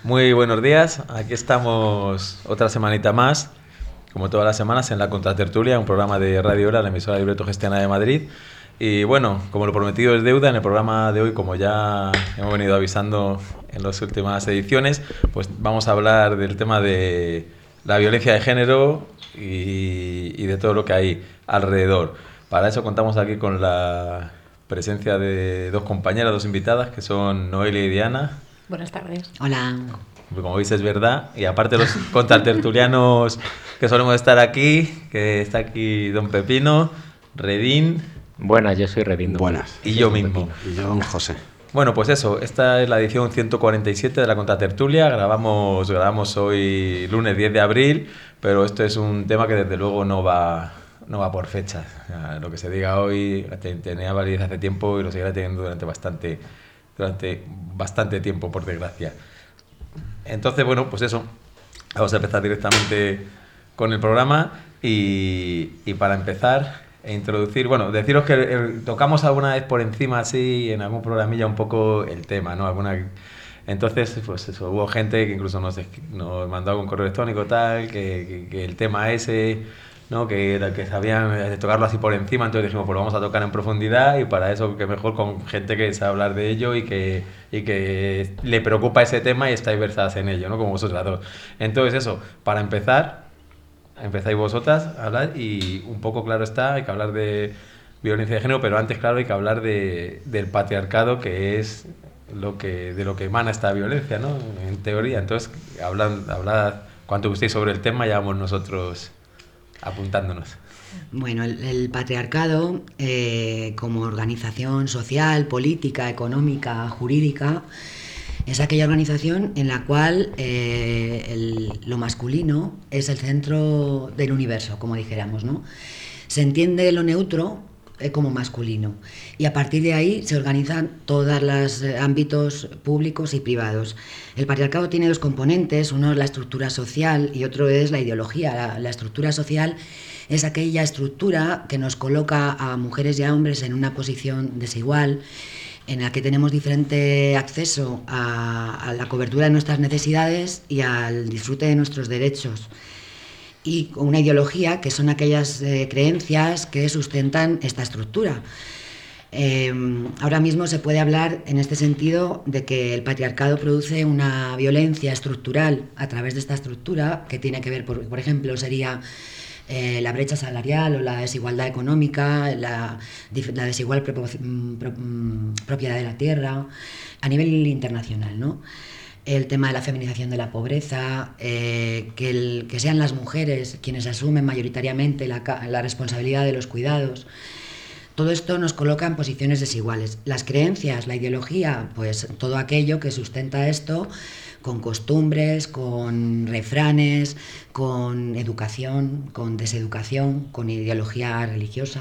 Muy buenos días, aquí estamos otra semanita más, como todas las semanas, en la Contratertulia, un programa de Radio Hora, la emisora de Gestiana de Madrid. Y bueno, como lo prometido es deuda, en el programa de hoy, como ya hemos venido avisando en las últimas ediciones, pues vamos a hablar del tema de la violencia de género y de todo lo que hay alrededor. Para eso contamos aquí con la presencia de dos compañeras, dos invitadas, que son Noelia y Diana. Buenas tardes. Hola. Como veis es verdad, y aparte los contratertulianos que solemos estar aquí, que está aquí don Pepino, Redín. Buenas, yo soy Redín. Buenas. Y yo mismo. Y yo, don José. Bueno, pues eso, esta es la edición 147 de la Contratertulia. Grabamos hoy lunes 10 de abril, pero esto es un tema que desde luego no va por fechas. Lo que se diga hoy tenía validez hace tiempo y lo seguirá teniendo durante bastante tiempo, por desgracia. Entonces, bueno, pues eso, vamos a empezar directamente con el programa y para empezar e introducir, bueno, deciros que tocamos alguna vez por encima así en algún programilla un poco el tema, ¿no? Entonces, pues eso, hubo gente que incluso nos mandó algún correo electrónico tal, que el tema ese, ¿no? que sabían tocarlo así por encima, entonces dijimos, pues lo vamos a tocar en profundidad, y para eso que mejor con gente que sabe hablar de ello y que le preocupa ese tema y estáis versadas en ello, ¿no? Como vosotras dos. Entonces eso, para empezar, empezáis vosotras a hablar y un poco, claro está, hay que hablar de violencia de género, pero antes, claro, hay que hablar del patriarcado, que es de lo que emana esta violencia, ¿no? En teoría. Entonces, hablad cuanto gustéis sobre el tema, ya vamos nosotros apuntándonos. Bueno, el patriarcado, como organización social, política, económica, jurídica, es aquella organización en la cual lo masculino es el centro del universo, como dijéramos, ¿no? Se entiende lo neutro como masculino, y a partir de ahí se organizan todos los ámbitos públicos y privados. El patriarcado tiene dos componentes, uno es la estructura social y otro es la ideología. La estructura social es aquella estructura que nos coloca a mujeres y a hombres en una posición desigual, en la que tenemos diferente acceso a la cobertura de nuestras necesidades y al disfrute de nuestros derechos. Y una ideología que son aquellas creencias que sustentan esta estructura. Ahora mismo se puede hablar en este sentido de que el patriarcado produce una violencia estructural a través de esta estructura, que tiene que ver, por ejemplo, sería la brecha salarial o la desigualdad económica, la desigual propiedad de la tierra a nivel internacional, ¿no? El tema de la feminización de la pobreza, que sean las mujeres quienes asumen mayoritariamente la responsabilidad de los cuidados. Todo esto nos coloca en posiciones desiguales. Las creencias, la ideología, pues todo aquello que sustenta esto, con costumbres, con refranes, con educación, con deseducación, con ideología religiosa.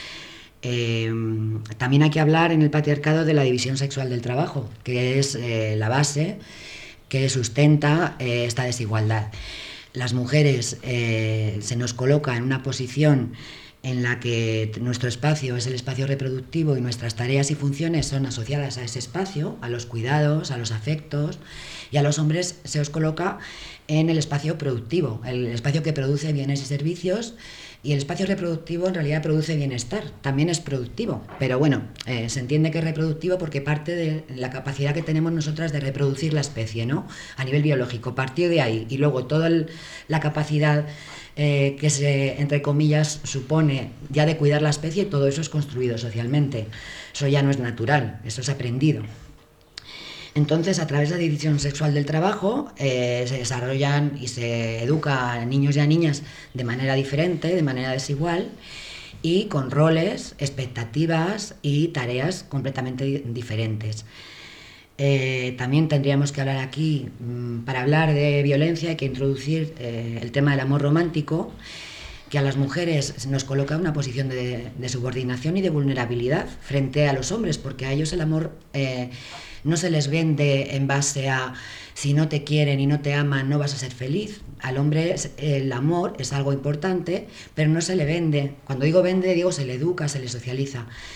También hay que hablar en el patriarcado de la división sexual del trabajo, que es la base que sustenta esta desigualdad. Las mujeres se nos coloca en una posición en la que nuestro espacio es el espacio reproductivo y nuestras tareas y funciones son asociadas a ese espacio, a los cuidados, a los afectos, y a los hombres se os coloca en el espacio productivo, el espacio que produce bienes y servicios, y el espacio reproductivo en realidad produce bienestar, también es productivo, pero bueno, se entiende que es reproductivo porque parte de la capacidad que tenemos nosotras de reproducir la especie, ¿no? A nivel biológico, partió de ahí, y luego toda la capacidad que se, entre comillas, supone ya de cuidar la especie, todo eso es construido socialmente, eso ya no es natural, eso es aprendido. Entonces, a través de la división sexual del trabajo, se desarrollan y se educa a niños y a niñas de manera diferente, de manera desigual, y con roles, expectativas y tareas completamente diferentes. También tendríamos que hablar aquí, para hablar de violencia, hay que introducir el tema del amor romántico, que a las mujeres nos coloca en una posición de subordinación y de vulnerabilidad frente a los hombres, porque a ellos el amor no se les vende en base a si no te quieren y no te aman no vas a ser feliz. Al hombre el amor es algo importante, pero no se le vende. Cuando digo vende, digo se le educa, se le socializa.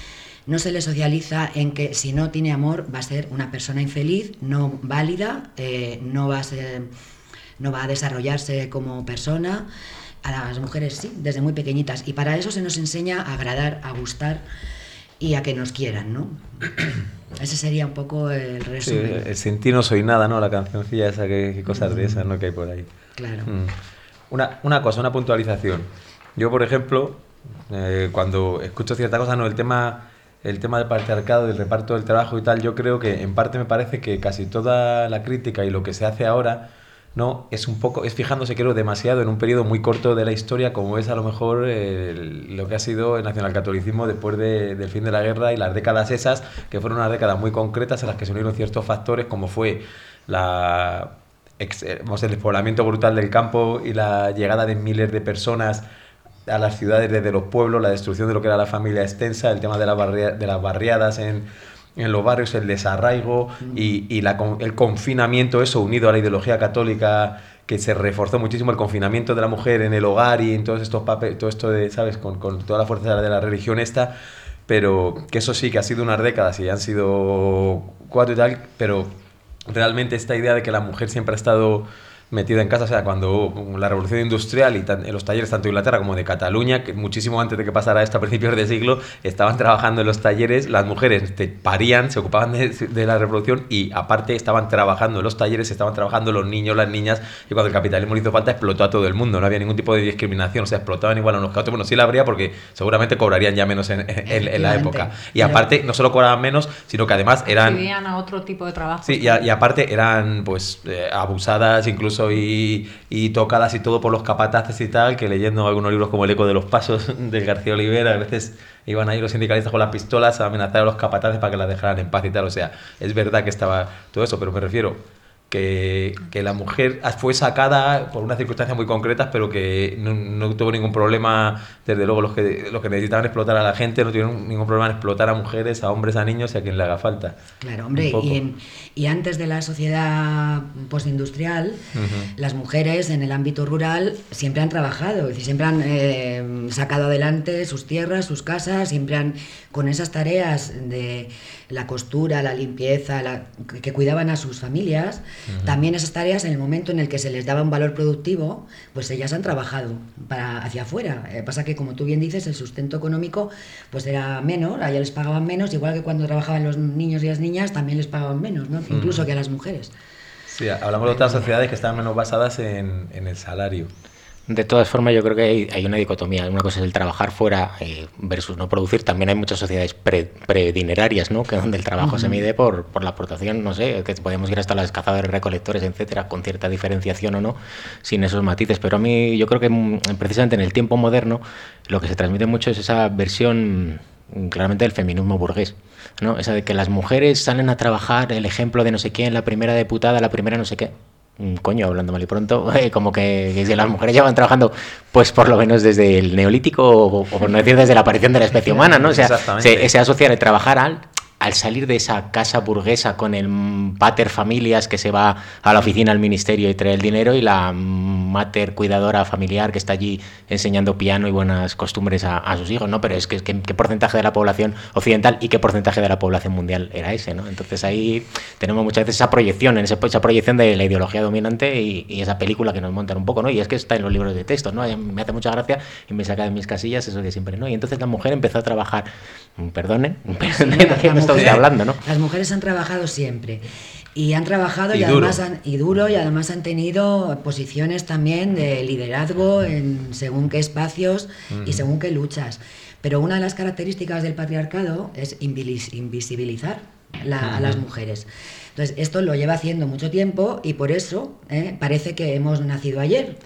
no se le socializa en que si no tiene amor va a ser una persona infeliz, no válida, no va a desarrollarse como persona. A las mujeres sí, desde muy pequeñitas. Y para eso se nos enseña a agradar, a gustar y a que nos quieran, ¿no? Ese sería un poco el resumen. Sí, el sin ti no soy nada, ¿no? La cancioncilla esa, que cosas de esas, ¿no? Que hay por ahí. Claro. Una cosa, una puntualización. Yo, por ejemplo, cuando escucho cierta cosa, ¿no? El tema del patriarcado, del reparto del trabajo y tal, yo creo que en parte me parece que casi toda la crítica y lo que se hace ahora, ¿no? Es fijándose, creo, demasiado en un periodo muy corto de la historia, como es a lo mejor lo que ha sido el nacionalcatolicismo después del fin de la guerra y las décadas esas, que fueron unas décadas muy concretas en las que se unieron ciertos factores, como fue el despoblamiento brutal del campo y la llegada de miles de personas a las ciudades desde los pueblos, la destrucción de lo que era la familia extensa, el tema de las barriadas en los barrios, el desarraigo y el confinamiento, eso unido a la ideología católica, que se reforzó muchísimo, el confinamiento de la mujer en el hogar y en todos estos papeles, todo esto de, ¿sabes?, con toda la fuerza de la religión esta, pero que eso sí, que ha sido unas décadas y han sido 4 y tal, pero realmente esta idea de que la mujer siempre ha estado metida en casa, o sea, cuando la revolución industrial y en los talleres tanto de Inglaterra como de Cataluña, que muchísimo antes de que pasara esto a principios de siglo, estaban trabajando en los talleres, las mujeres parían, se ocupaban de la revolución y aparte estaban trabajando en los talleres, estaban trabajando los niños, las niñas, y cuando el capitalismo le hizo falta explotó a todo el mundo, no había ningún tipo de discriminación, o sea, explotaban igual a unos que a otros, bueno, sí la habría porque seguramente cobrarían ya menos en la época, y aparte no solo cobraban menos, sino que además eran... Accedían a otro tipo de trabajo. Sí, y aparte eran pues abusadas incluso y tocadas y todo por los capataces y tal, que leyendo algunos libros como El eco de los pasos de García Olivera, a veces iban ahí los sindicalistas con las pistolas a amenazar a los capataces para que las dejaran en paz y tal, o sea, es verdad que estaba todo eso, pero me refiero que la mujer fue sacada por unas circunstancias muy concretas, pero que no tuvo ningún problema, desde luego los que necesitaban explotar a la gente no tuvieron ningún problema en explotar a mujeres, a hombres, a niños y a quien le haga falta. Claro, hombre, y antes de la sociedad postindustrial, las mujeres en el ámbito rural siempre han trabajado, es decir, siempre han sacado adelante sus tierras, sus casas, siempre han, con esas tareas de la costura, la limpieza, que cuidaban a sus familias, también esas tareas en el momento en el que se les daba un valor productivo, pues ellas han trabajado hacia afuera. Pasa que, como tú bien dices, el sustento económico pues era menos, a ellas les pagaban menos, igual que cuando trabajaban los niños y las niñas también les pagaban menos, ¿no? Incluso que a las mujeres. Sí, hablamos de otras sociedades que están menos basadas en el salario. De todas formas, yo creo que hay una dicotomía. Una cosa es el trabajar fuera versus no producir. También hay muchas sociedades predinerarias, ¿no? Que donde el trabajo se mide por la aportación, no sé, que podemos ir hasta los cazadores, recolectores, etcétera, con cierta diferenciación o no, sin esos matices. Pero a mí, yo creo que precisamente en el tiempo moderno, lo que se transmite mucho es esa versión claramente del feminismo burgués, ¿no? Esa de que las mujeres salen a trabajar, el ejemplo de no sé quién, la primera diputada, la primera no sé qué. Coño, hablando mal y pronto, como que si las mujeres llevan trabajando, pues por lo menos desde el neolítico, o por no decir desde la aparición de la especie humana, ¿no? O sea, se asocia el trabajar al salir de esa casa burguesa con el pater familias que se va a la oficina, al ministerio y trae el dinero, y la mater cuidadora familiar que está allí enseñando piano y buenas costumbres a sus hijos, ¿no? Pero es que ¿qué porcentaje de la población occidental y qué porcentaje de la población mundial era ese, ¿no? Entonces ahí tenemos muchas veces esa proyección de la ideología dominante y esa película que nos montan un poco, ¿no? Y es que está en los libros de texto, ¿no? Me hace mucha gracia y me saca de mis casillas eso de siempre, ¿no? Y entonces la mujer empezó a trabajar, perdonen, ¿de qué me está usted hablando, no? Las mujeres han trabajado siempre. Y han trabajado y además duro, y además han tenido posiciones también de liderazgo en según qué espacios y según qué luchas. Pero una de las características del patriarcado es invisibilizar a las mujeres. Entonces, esto lo lleva haciendo mucho tiempo y por eso parece que hemos nacido ayer.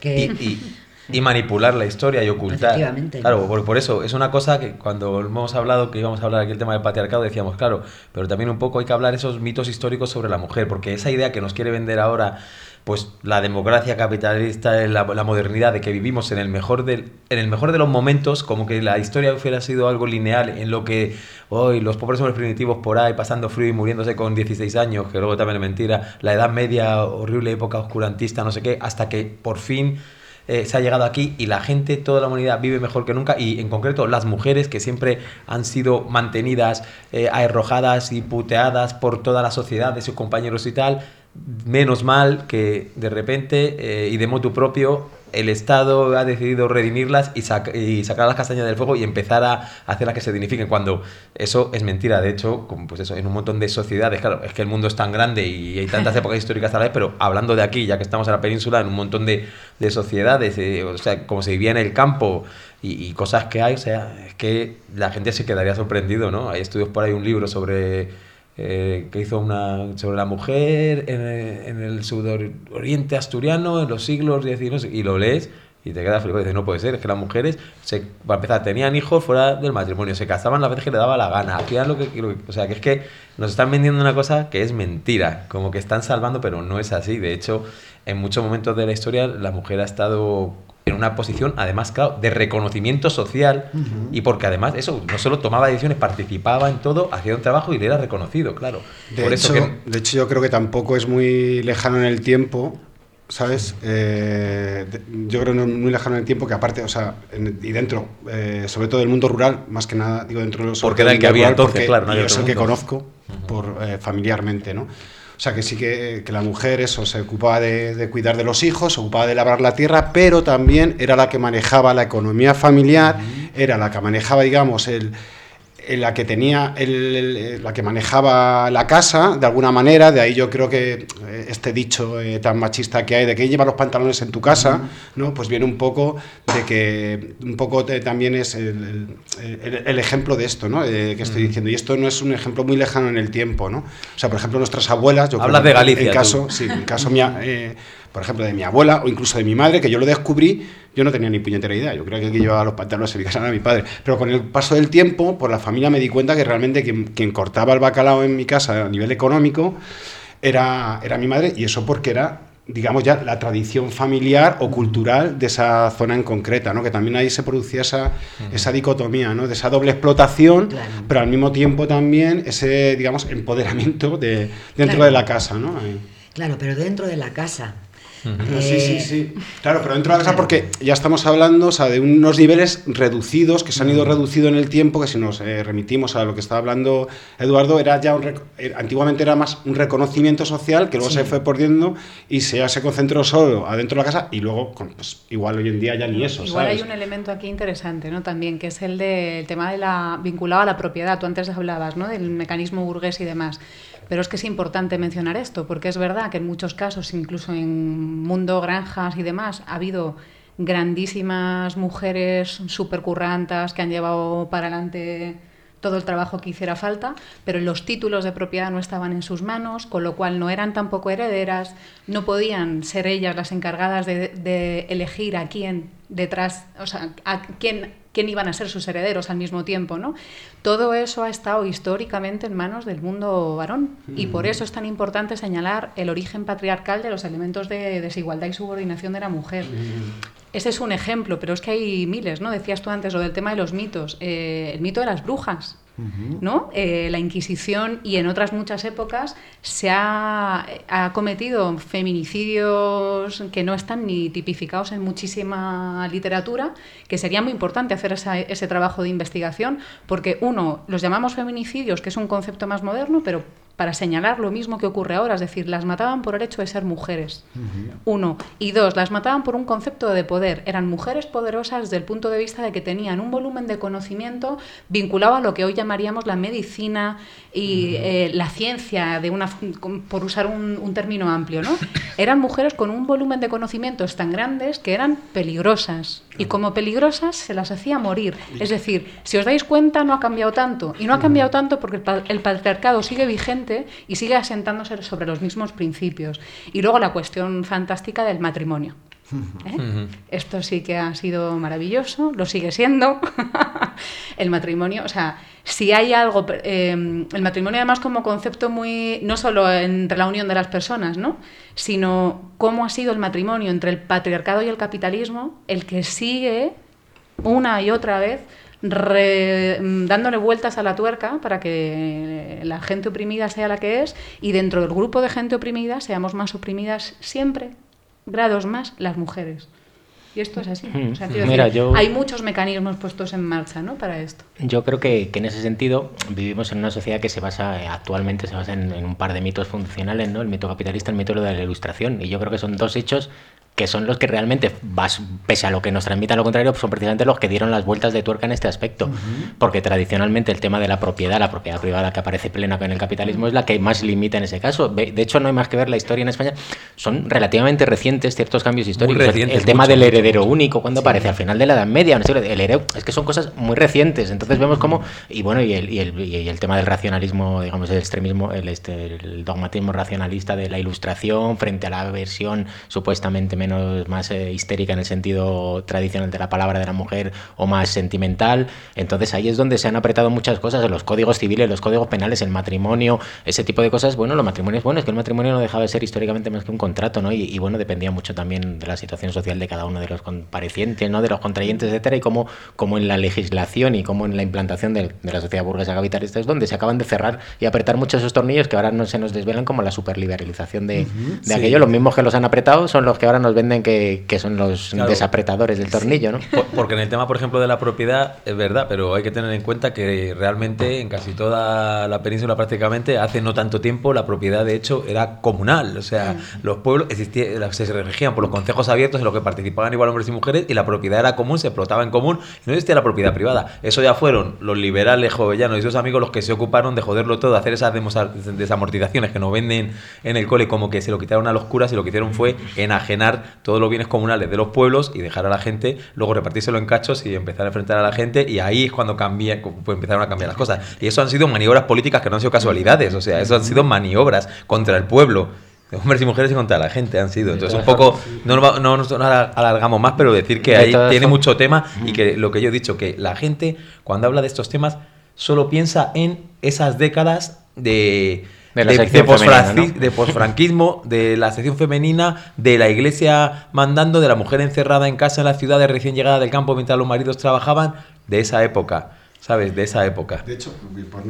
Y manipular la historia y ocultar. Efectivamente. Claro, por eso es una cosa que cuando hemos hablado que íbamos a hablar aquí el tema del patriarcado decíamos, claro, pero también un poco hay que hablar esos mitos históricos sobre la mujer, porque esa idea que nos quiere vender ahora, pues la democracia capitalista, la modernidad, de que vivimos en el mejor de los momentos, como que la historia hubiera sido algo lineal, en lo que hoy los pobres hombres primitivos por ahí pasando frío y muriéndose con 16 años, que luego también es mentira, la Edad Media, horrible época oscurantista, no sé qué, hasta que por fin se ha llegado aquí y la gente, toda la humanidad vive mejor que nunca, y en concreto las mujeres, que siempre han sido mantenidas, arrojadas y puteadas por toda la sociedad de sus compañeros y tal. Menos mal que de repente y de motu propio el Estado ha decidido redimirlas y sacar las castañas del fuego y empezar a hacerlas que se dignifiquen, cuando eso es mentira. De hecho, como pues eso, en un montón de sociedades, claro, es que el mundo es tan grande y hay tantas épocas históricas a la vez, pero hablando de aquí, ya que estamos en la península, en un montón de sociedades, o sea, como se vivía en el campo y cosas que hay, o sea, es que la gente se quedaría sorprendido, ¿no? Hay estudios por ahí, un libro sobre... que hizo sobre la mujer en el sudoriente asturiano en los siglos XIX, y lo lees y te quedas flipado y dices, no puede ser, es que las mujeres, para empezar, tenían hijos fuera del matrimonio, se casaban las veces que le daba la gana, hacían o sea, que es que nos están vendiendo una cosa que es mentira, como que están salvando, pero no es así. De hecho, en muchos momentos de la historia la mujer ha estado en una posición, además, claro, de reconocimiento social, y porque además eso, no solo tomaba decisiones, participaba en todo, hacía un trabajo y le era reconocido, claro. De hecho, yo creo que tampoco es muy lejano en el tiempo, ¿sabes? Yo creo que no es muy lejano en el tiempo, que aparte, o sea, y dentro, sobre todo del mundo rural, más que nada, digo, dentro de los... Porque era el que había entonces, porque, claro. No, y es el que conozco familiarmente, ¿no? O sea, que sí que la mujer eso se ocupaba de cuidar de los hijos, se ocupaba de labrar la tierra, pero también era la que manejaba la economía familiar, era la que manejaba, digamos, la que tenía la que manejaba la casa, de alguna manera. De ahí yo creo que este dicho tan machista que hay de que lleva los pantalones en tu casa, ¿no? Pues viene un poco de que también es el ejemplo de esto, ¿no? Que estoy diciendo, y esto no es un ejemplo muy lejano en el tiempo, ¿no? O sea, por ejemplo, nuestras abuelas, yo hablas de Galicia, en caso por ejemplo, de mi abuela o incluso de mi madre, que yo lo descubrí, yo no tenía ni puñetera idea. Yo creo que el que llevaba los pantalones en mi casa era mi padre. Pero con el paso del tiempo, por la familia, me di cuenta que realmente quien cortaba el bacalao en mi casa a nivel económico era mi madre, y eso porque era, digamos, ya la tradición familiar o cultural de esa zona en concreta, ¿no? Que también ahí se producía esa dicotomía, ¿no? De esa doble explotación, claro, pero al mismo tiempo también ese, digamos, empoderamiento dentro claro de la casa, ¿no? Claro, pero dentro de la casa. Sí. Claro, pero dentro de la casa, porque ya estamos hablando, o sea, de unos niveles reducidos que se han ido reduciendo en el tiempo, que si nos remitimos a lo que estaba hablando Eduardo, era ya antiguamente era más un reconocimiento social que luego se fue perdiendo y ya se concentró solo adentro de la casa, y luego pues, igual hoy en día ya ni eso, igual ¿sabes? Hay un elemento aquí interesante, ¿no? También, que es el tema de vinculado a la propiedad. Tú antes hablabas, ¿no? Del mecanismo burgués y demás. Pero es que es importante mencionar esto, porque es verdad que en muchos casos, incluso en mundo granjas y demás, ha habido grandísimas mujeres supercurrantas que han llevado para adelante todo el trabajo que hiciera falta, pero los títulos de propiedad no estaban en sus manos, con lo cual no eran tampoco herederas, no podían ser ellas las encargadas de elegir a quién detrás, o sea, a quién iban a ser sus herederos al mismo tiempo, ¿no? Todo eso ha estado históricamente en manos del mundo varón, y por eso es tan importante señalar el origen patriarcal de los elementos de desigualdad y subordinación de la mujer. Ese es un ejemplo, pero es que hay miles, ¿no? Decías tú antes lo del tema de los mitos, el mito de las brujas, ¿no? La Inquisición, y en otras muchas épocas se ha cometido feminicidios que no están ni tipificados en muchísima literatura, que sería muy importante hacer ese trabajo de investigación, porque uno, los llamamos feminicidios, que es un concepto más moderno, pero para señalar lo mismo que ocurre ahora, es decir, las mataban por el hecho de ser mujeres, uno, y dos, las mataban por un concepto de poder, eran mujeres poderosas desde el punto de vista de que tenían un volumen de conocimiento vinculado a lo que hoy llamaríamos la medicina y la ciencia, por usar un término amplio, ¿no? Eran mujeres con un volumen de conocimientos tan grandes que eran peligrosas, y como peligrosas se las hacía morir. Es decir, si os dais cuenta, no ha cambiado tanto, y no ha cambiado tanto porque el patriarcado sigue vigente y sigue asentándose sobre los mismos principios. Y luego la cuestión fantástica del matrimonio. Esto sí que ha sido maravilloso, lo sigue siendo. El matrimonio, o sea, si hay algo, el matrimonio además como concepto muy, no solo entre la unión de las personas, ¿no? Sino cómo ha sido el matrimonio entre el patriarcado y el capitalismo el que sigue una y otra vez dándole vueltas a la tuerca para que la gente oprimida sea la que es, y dentro del grupo de gente oprimida seamos más oprimidas siempre, grados más, las mujeres. Y esto es así. Mm. O sea, quiero Mira, decir, yo- hay muchos mecanismos puestos en marcha, ¿no?, para esto. Yo creo que en ese sentido vivimos en una sociedad que se basa, actualmente se basa en un par de mitos funcionales, ¿no? El mito capitalista y el mito de la ilustración. Y yo creo que son dos hechos que son los que realmente, pese a lo que nos transmitan lo contrario, son precisamente los que dieron las vueltas de tuerca en este aspecto. Porque tradicionalmente el tema de la propiedad privada que aparece plena en el capitalismo, es la que más limita en ese caso. De hecho, no hay más que ver la historia en España. Son relativamente recientes ciertos cambios históricos. Recientes, el tema mucho, del mucho, heredero mucho. único, cuando aparece al final de la Edad Media, no sé, el heredero, es que son cosas muy recientes. Entonces vemos cómo, y bueno, y el tema del racionalismo, digamos, el extremismo, el dogmatismo racionalista de la ilustración frente a la versión supuestamente más histérica en el sentido tradicional de la palabra de la mujer, o más sentimental. Entonces ahí es donde se han apretado muchas cosas, en los códigos civiles, los códigos penales, el matrimonio, ese tipo de cosas. Bueno, los matrimonios, bueno, es que el matrimonio no dejaba de ser históricamente más que un contrato, ¿no? Y bueno, dependía mucho también de la situación social de cada uno de los comparecientes, ¿no?, de los contrayentes, etcétera, y cómo en la legislación y cómo en la implantación de la sociedad burguesa capitalista es donde se acaban de cerrar y apretar muchos esos tornillos que ahora no se nos desvelan, como la superliberalización de Sí. aquello. Los mismos que los han apretado son los que ahora nos venden que son los Claro. desapretadores del tornillo, ¿no? Porque en el tema, por ejemplo, de la propiedad, es verdad, pero hay que tener en cuenta que realmente en casi toda la península prácticamente, hace no tanto tiempo, la propiedad de hecho era comunal. O sea, los pueblos se regían por los concejos abiertos en los que participaban igual hombres y mujeres, y la propiedad era común, se explotaba en común, y no existía la propiedad privada. Eso ya fueron los liberales jovellanos y sus amigos los que se ocuparon de joderlo todo, hacer esas desamortizaciones que nos venden en el cole como que se lo quitaron a los curas, y lo que hicieron fue enajenar todos los bienes comunales de los pueblos y dejar a la gente, luego repartírselo en cachos y empezar a enfrentar a la gente, y ahí es cuando pues empezaron a cambiar las cosas. Y eso han sido maniobras políticas que no han sido casualidades, o sea, eso han sido maniobras contra el pueblo, de hombres y mujeres, y contra la gente han sido. Entonces un poco, no nos alargamos más, pero decir que ahí tiene mucho tema, y que lo que yo he dicho, que la gente cuando habla de estos temas solo piensa en esas décadas de posfranquismo, de la sección femenina, de la iglesia mandando, de la mujer encerrada en casa en las ciudades recién llegada del campo mientras los maridos trabajaban, de esa época, ¿sabes? De esa época. De hecho,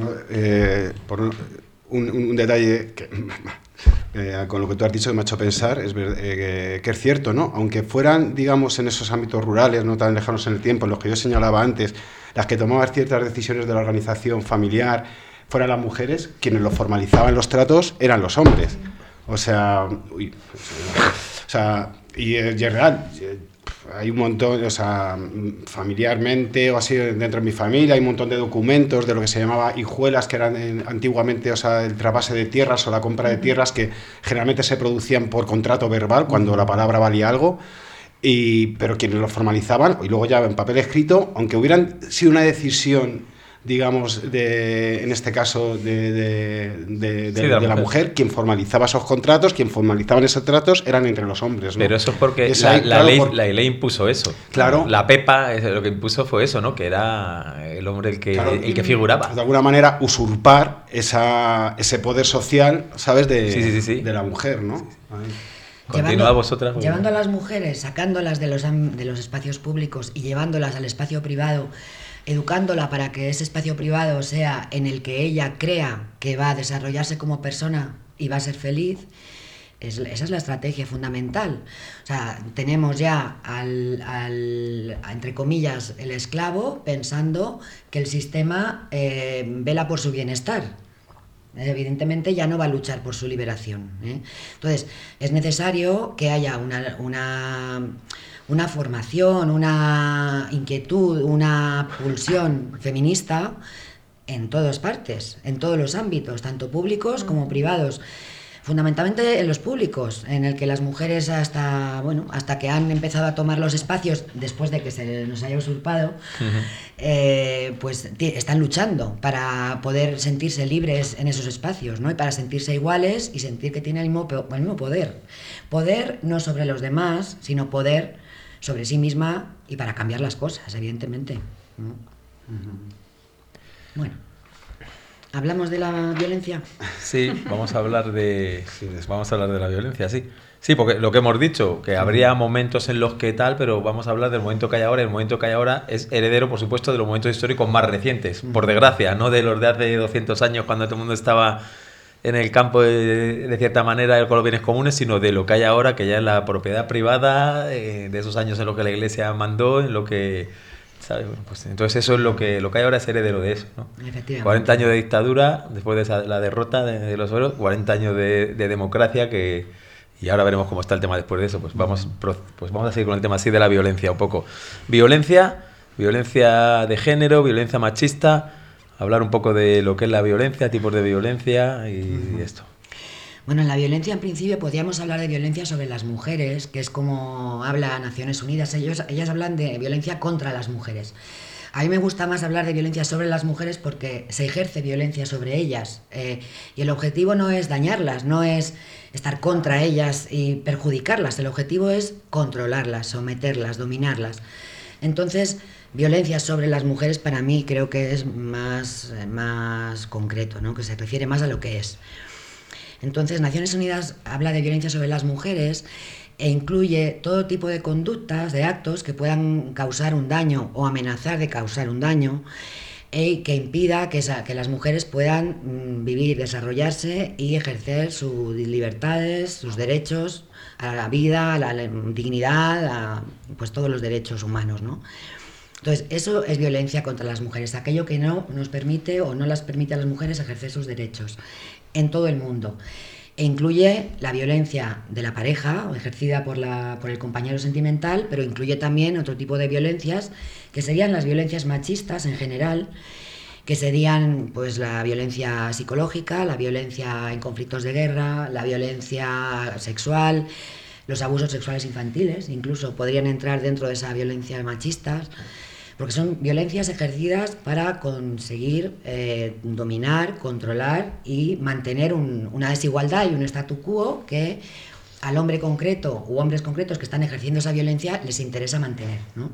un detalle que, con lo que tú has dicho, que me ha hecho pensar, que es cierto, ¿no? Aunque fueran, digamos, en esos ámbitos rurales, no tan lejanos en el tiempo, en los que yo señalaba antes, las que tomaban ciertas decisiones de la organización familiar, fueran las mujeres, quienes lo formalizaban los tratos eran los hombres. O sea, y es real. Hay un montón, o sea, familiarmente o así, dentro de mi familia, hay un montón de documentos de lo que se llamaba hijuelas, que eran antiguamente, o sea, el trasvase de tierras o la compra de tierras, que generalmente se producían por contrato verbal, cuando la palabra valía algo, pero quienes lo formalizaban, y luego ya en papel escrito, aunque hubieran sido una decisión, digamos, en este caso de la mujer, quien formalizaba esos contratos, quien formalizaban esos tratos, eran entre los hombres, ¿no? Pero eso es porque la ley impuso eso. Claro. La Pepa lo que impuso fue eso, ¿no? Que era el hombre el que figuraba. De alguna manera usurpar ese poder social, ¿sabes? De la mujer, ¿no? Continúa vosotras. Llevando a las mujeres, sacándolas de los espacios públicos y llevándolas al espacio privado, educándola para que ese espacio privado sea en el que ella crea que va a desarrollarse como persona y va a ser feliz. Esa es la estrategia fundamental. O sea, tenemos ya entre comillas, el esclavo pensando que el sistema vela por su bienestar. Evidentemente ya no va a luchar por su liberación, ¿eh? Entonces, es necesario que haya una formación, una inquietud, una pulsión feminista en todas partes, en todos los ámbitos, tanto públicos como privados. Fundamentalmente en los públicos, en el que las mujeres hasta que han empezado a tomar los espacios después de que se nos haya usurpado, pues están luchando para poder sentirse libres en esos espacios, ¿no? Y para sentirse iguales y sentir que tienen el mismo poder. Poder no sobre los demás, sino poder sobre sí misma y para cambiar las cosas, evidentemente, ¿no? Bueno. ¿Hablamos de la violencia? Sí, vamos a hablar de la violencia, sí. Sí, porque lo que hemos dicho, que habría momentos en los que tal, pero vamos a hablar del momento que hay ahora. El momento que hay ahora es heredero, por supuesto, de los momentos históricos más recientes, por desgracia, no de los de hace 200 años, cuando todo el mundo estaba en el campo de cierta manera con los bienes comunes, sino de lo que hay ahora, que ya es la propiedad privada, de esos años en lo que la Iglesia mandó, en lo que... ¿sabes? Bueno, pues entonces eso es lo que hay ahora, es heredero de eso, ¿no? Efectivamente. 40 años de dictadura, después de la derrota de los obreros, 40 años de democracia y ahora veremos cómo está el tema después de eso. Pues vamos a seguir con el tema así de la violencia un poco. Violencia de género, violencia machista, hablar un poco de lo que es la violencia, tipos de violencia y esto. Bueno, en la violencia, en principio, podríamos hablar de violencia sobre las mujeres, que es como habla Naciones Unidas. Ellas hablan de violencia contra las mujeres. A mí me gusta más hablar de violencia sobre las mujeres porque se ejerce violencia sobre ellas. Y el objetivo no es dañarlas, no es estar contra ellas y perjudicarlas. El objetivo es controlarlas, someterlas, dominarlas. Entonces, violencia sobre las mujeres para mí creo que es más concreto, ¿no? Que se refiere más a lo que es. Entonces, Naciones Unidas habla de violencia sobre las mujeres e incluye todo tipo de conductas, de actos que puedan causar un daño o amenazar de causar un daño y que impida que las mujeres puedan vivir, desarrollarse y ejercer sus libertades, sus derechos a la vida, a la dignidad, pues todos los derechos humanos, ¿no? Entonces, eso es violencia contra las mujeres, aquello que no nos permite o no las permite a las mujeres ejercer sus derechos en todo el mundo. E incluye la violencia de la pareja, ejercida por el compañero sentimental, pero incluye también otro tipo de violencias, que serían las violencias machistas en general, que serían pues la violencia psicológica, la violencia en conflictos de guerra, la violencia sexual, los abusos sexuales infantiles, incluso podrían entrar dentro de esa violencia machistas, porque son violencias ejercidas para conseguir dominar, controlar y mantener una desigualdad y un statu quo que al hombre concreto u hombres concretos que están ejerciendo esa violencia les interesa mantener, ¿no?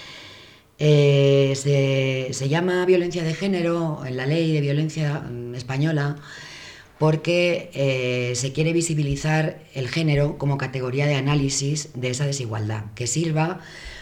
Se llama violencia de género en la ley de violencia española porque se quiere visibilizar el género como categoría de análisis de esa desigualdad, que sirva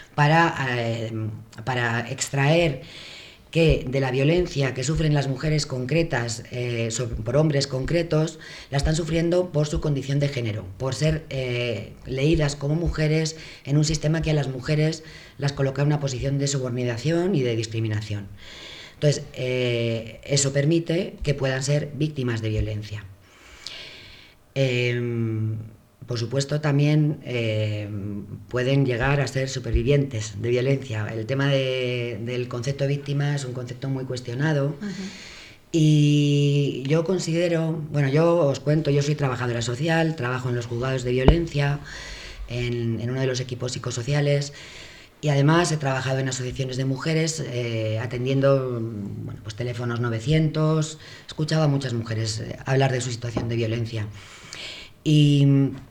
para extraer que de la violencia que sufren las mujeres concretas por hombres concretos, la están sufriendo por su condición de género, por ser leídas como mujeres en un sistema que a las mujeres las coloca en una posición de subordinación y de discriminación. Entonces, eso permite que puedan ser víctimas de violencia. Por supuesto, también pueden llegar a ser supervivientes de violencia. El tema del concepto de víctima es un concepto muy cuestionado. Uh-huh. Y yo considero, bueno, yo os cuento, yo soy trabajadora social, trabajo en los juzgados de violencia, en uno de los equipos psicosociales, y además he trabajado en asociaciones de mujeres atendiendo pues teléfonos 900, escuchaba a muchas mujeres hablar de su situación de violencia. Y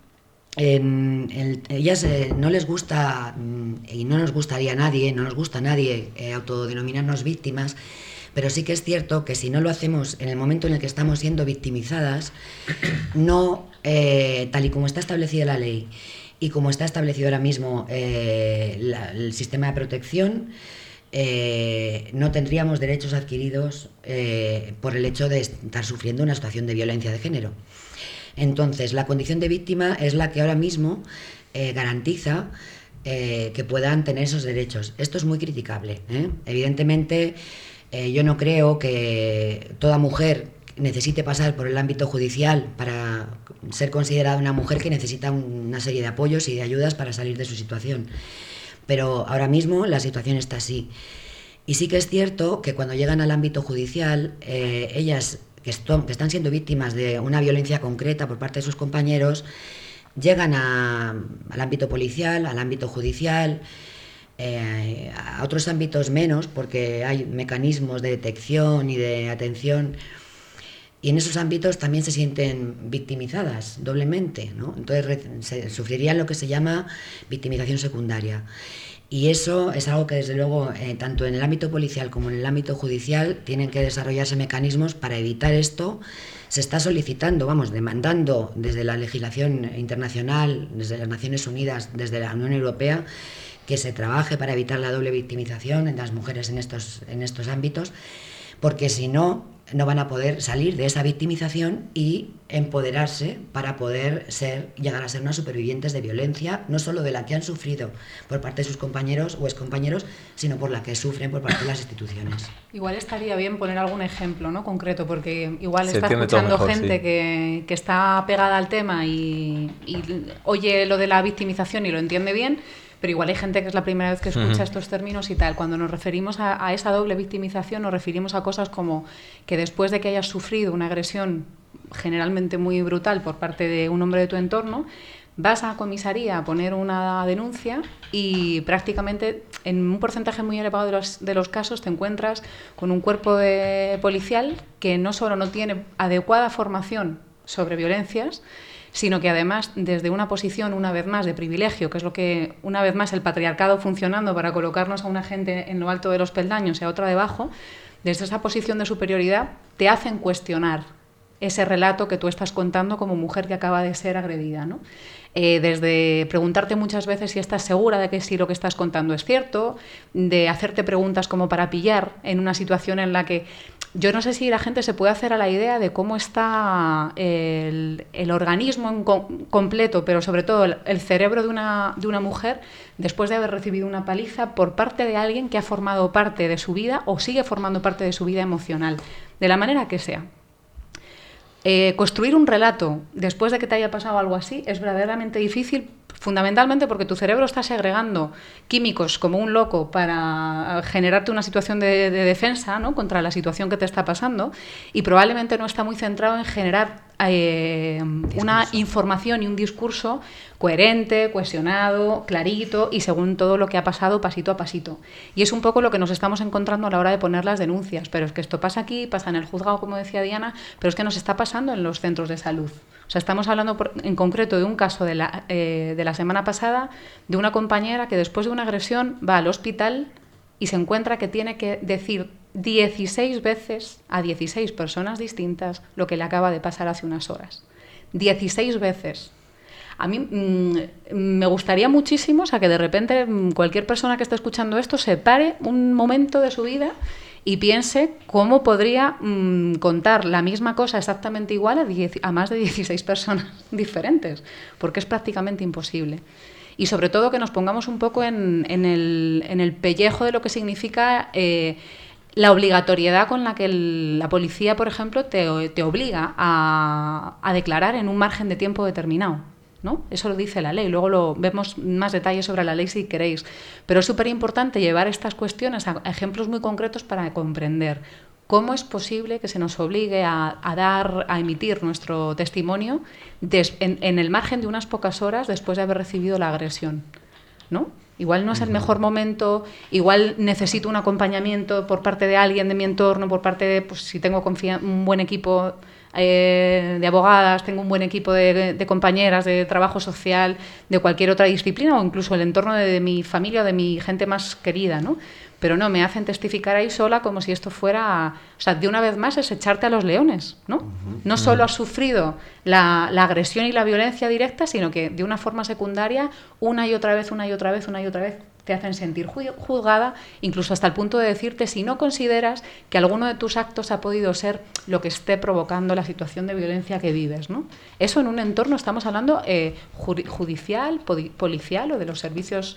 ellas no les gusta, y no nos gustaría a nadie, no nos gusta a nadie autodenominarnos víctimas, pero sí que es cierto que si no lo hacemos en el momento en el que estamos siendo victimizadas, no, tal y como está establecida la ley y como está establecido ahora mismo el sistema de protección, no tendríamos derechos adquiridos por el hecho de estar sufriendo una situación de violencia de género. Entonces, la condición de víctima es la que ahora mismo garantiza que puedan tener esos derechos. Esto es muy criticable, ¿eh? Evidentemente, yo no creo que toda mujer necesite pasar por el ámbito judicial para ser considerada una mujer que necesita una serie de apoyos y de ayudas para salir de su situación. Pero ahora mismo la situación está así. Y sí que es cierto que cuando llegan al ámbito judicial, ellas que están siendo víctimas de una violencia concreta por parte de sus compañeros, llegan al ámbito policial, al ámbito judicial, a otros ámbitos menos, porque hay mecanismos de detección y de atención, y en esos ámbitos también se sienten victimizadas doblemente, ¿no? Entonces sufrirían lo que se llama victimización secundaria. Y eso es algo que, desde luego, tanto en el ámbito policial como en el ámbito judicial tienen que desarrollarse mecanismos para evitar esto. Se está solicitando, demandando desde la legislación internacional, desde las Naciones Unidas, desde la Unión Europea, que se trabaje para evitar la doble victimización en las mujeres en estos ámbitos, porque si no, no van a poder salir de esa victimización y empoderarse para poder llegar a ser unas supervivientes de violencia, no solo de la que han sufrido por parte de sus compañeros o excompañeros, sino por la que sufren por parte de las instituciones. Igual estaría bien poner algún ejemplo, ¿no?, concreto, porque igual Se está entiende todo escuchando mejor, gente sí. que está pegada al tema y oye lo de la victimización y lo entiende bien, pero igual hay gente que es la primera vez que escucha estos términos y tal. Cuando nos referimos a esa doble victimización, nos referimos a cosas como que después de que hayas sufrido una agresión generalmente muy brutal por parte de un hombre de tu entorno, vas a comisaría a poner una denuncia y prácticamente en un porcentaje muy elevado de los casos te encuentras con un cuerpo policial que no solo no tiene adecuada formación sobre violencias, sino que además desde una posición, una vez más, de privilegio, que es lo que, una vez más, el patriarcado funcionando para colocarnos a una gente en lo alto de los peldaños y a otra debajo, desde esa posición de superioridad te hacen cuestionar ese relato que tú estás contando como mujer que acaba de ser agredida, ¿no? Desde preguntarte muchas veces si estás segura de que si lo que estás contando es cierto, de hacerte preguntas como para pillar en una situación en la que yo no sé si la gente se puede hacer a la idea de cómo está el organismo completo, pero sobre todo el cerebro de una mujer después de haber recibido una paliza por parte de alguien que ha formado parte de su vida o sigue formando parte de su vida emocional, de la manera que sea. Construir un relato después de que te haya pasado algo así es verdaderamente difícil, fundamentalmente porque tu cerebro está segregando químicos como un loco para generarte una situación de defensa, ¿no?, contra la situación que te está pasando, y probablemente no está muy centrado en generar una información y un discurso coherente, cohesionado, clarito y según todo lo que ha pasado pasito a pasito. Y es un poco lo que nos estamos encontrando a la hora de poner las denuncias. Pero es que esto pasa aquí, pasa en el juzgado, como decía Diana, pero es que nos está pasando en los centros de salud. O sea, estamos hablando en concreto de un caso de la semana pasada de una compañera que después de una agresión va al hospital y se encuentra que tiene que decir 16 veces a 16 personas distintas lo que le acaba de pasar hace unas horas. 16 veces. A mí me gustaría muchísimo, o sea, que de repente cualquier persona que esté escuchando esto se pare un momento de su vida y piense cómo podría contar la misma cosa exactamente igual a más de 16 personas diferentes, porque es prácticamente imposible. Y sobre todo que nos pongamos un poco en el pellejo de lo que significa la obligatoriedad con la que la policía, por ejemplo, te obliga a declarar en un margen de tiempo determinado, ¿no? Eso lo dice la ley. Luego vemos más detalles sobre la ley si queréis. Pero es súper importante llevar estas cuestiones a ejemplos muy concretos para comprender cómo es posible que se nos obligue a emitir nuestro testimonio en el margen de unas pocas horas después de haber recibido la agresión, ¿no? Igual no es el mejor momento, igual necesito un acompañamiento por parte de alguien de mi entorno, por parte de, pues si tengo un buen equipo de abogadas, tengo un buen equipo de compañeras de trabajo social, de cualquier otra disciplina o incluso el entorno de mi familia o de mi gente más querida, ¿no? Pero no, me hacen testificar ahí sola como si esto fuera... O sea, de una vez más es echarte a los leones, ¿no? No solo has sufrido la agresión y la violencia directa, sino que de una forma secundaria, una y otra vez, te hacen sentir juzgada, incluso hasta el punto de decirte si no consideras que alguno de tus actos ha podido ser lo que esté provocando la situación de violencia que vives, ¿no? Eso en un entorno, estamos hablando judicial, policial o de los servicios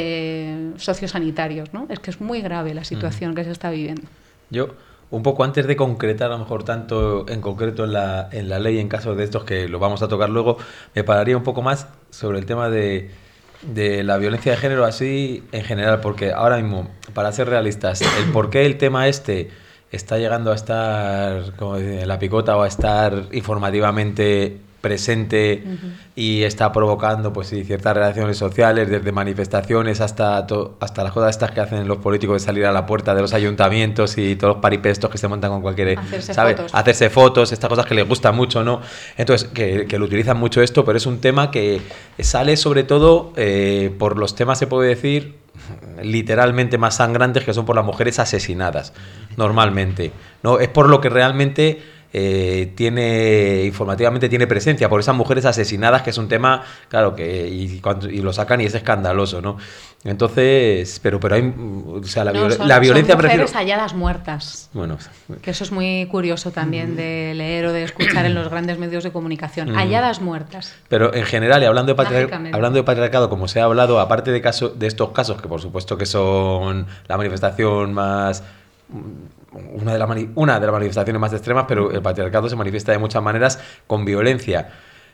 sociosanitarios, ¿no? Es que es muy grave la situación que se está viviendo. Yo, un poco antes de concretar, a lo mejor tanto en concreto en la ley, en casos de estos que lo vamos a tocar luego, me pararía un poco más sobre el tema de la violencia de género así en general, porque ahora mismo, para ser realistas, el por qué el tema está llegando a estar como en la picota o a estar informativamente presente y está provocando pues sí, ciertas reacciones sociales, desde manifestaciones hasta las cosas estas que hacen los políticos de salir a la puerta de los ayuntamientos y todos los paripestos que se montan con cualquier... Hacerse fotos, estas cosas que les gustan mucho, ¿no? Entonces, que lo utilizan mucho esto, pero es un tema que sale sobre todo por los temas, se puede decir, literalmente más sangrantes, que son por las mujeres asesinadas, normalmente, ¿no? Es por lo que realmente informativamente tiene presencia por esas mujeres asesinadas, que es un tema, claro, y lo sacan y es escandaloso, ¿no? Entonces, pero hay, o sea, la violencia, son me refiero, mujeres halladas muertas. bueno, Que eso es muy curioso también de leer o de escuchar en los grandes medios de comunicación. Halladas muertas. pero en general, y hablando de patriarcado, como se ha hablado, aparte de estos casos, que por supuesto que son la manifestación más... una de las manifestaciones más extremas, pero el patriarcado se manifiesta de muchas maneras con violencia.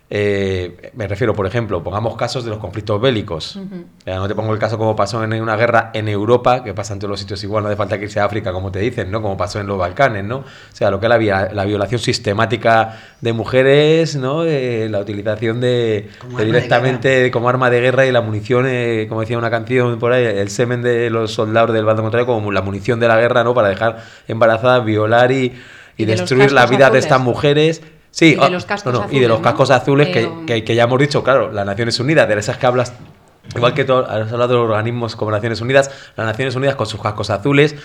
Me refiero, por ejemplo, pongamos casos de los conflictos bélicos. No te pongo el caso como pasó en una guerra en Europa, que pasa en todos los sitios igual, no hace falta que irse a África, como te dicen, ¿no? Como pasó en los Balcanes, ¿no? O sea, lo que es la violación sistemática de mujeres, ¿no? La utilización de directamente como arma de guerra y la munición, como decía una canción por ahí, el semen de los soldados del bando contrario como la munición de la guerra, ¿no? Para dejar embarazadas, violar y destruir la vida de estas mujeres. Sí, y de los cascos azules, y de los cascos azules, pero... que ya hemos dicho, claro, las Naciones Unidas, de esas que hablas, igual que has hablado de los organismos como Naciones Unidas, las Naciones Unidas con sus cascos azules,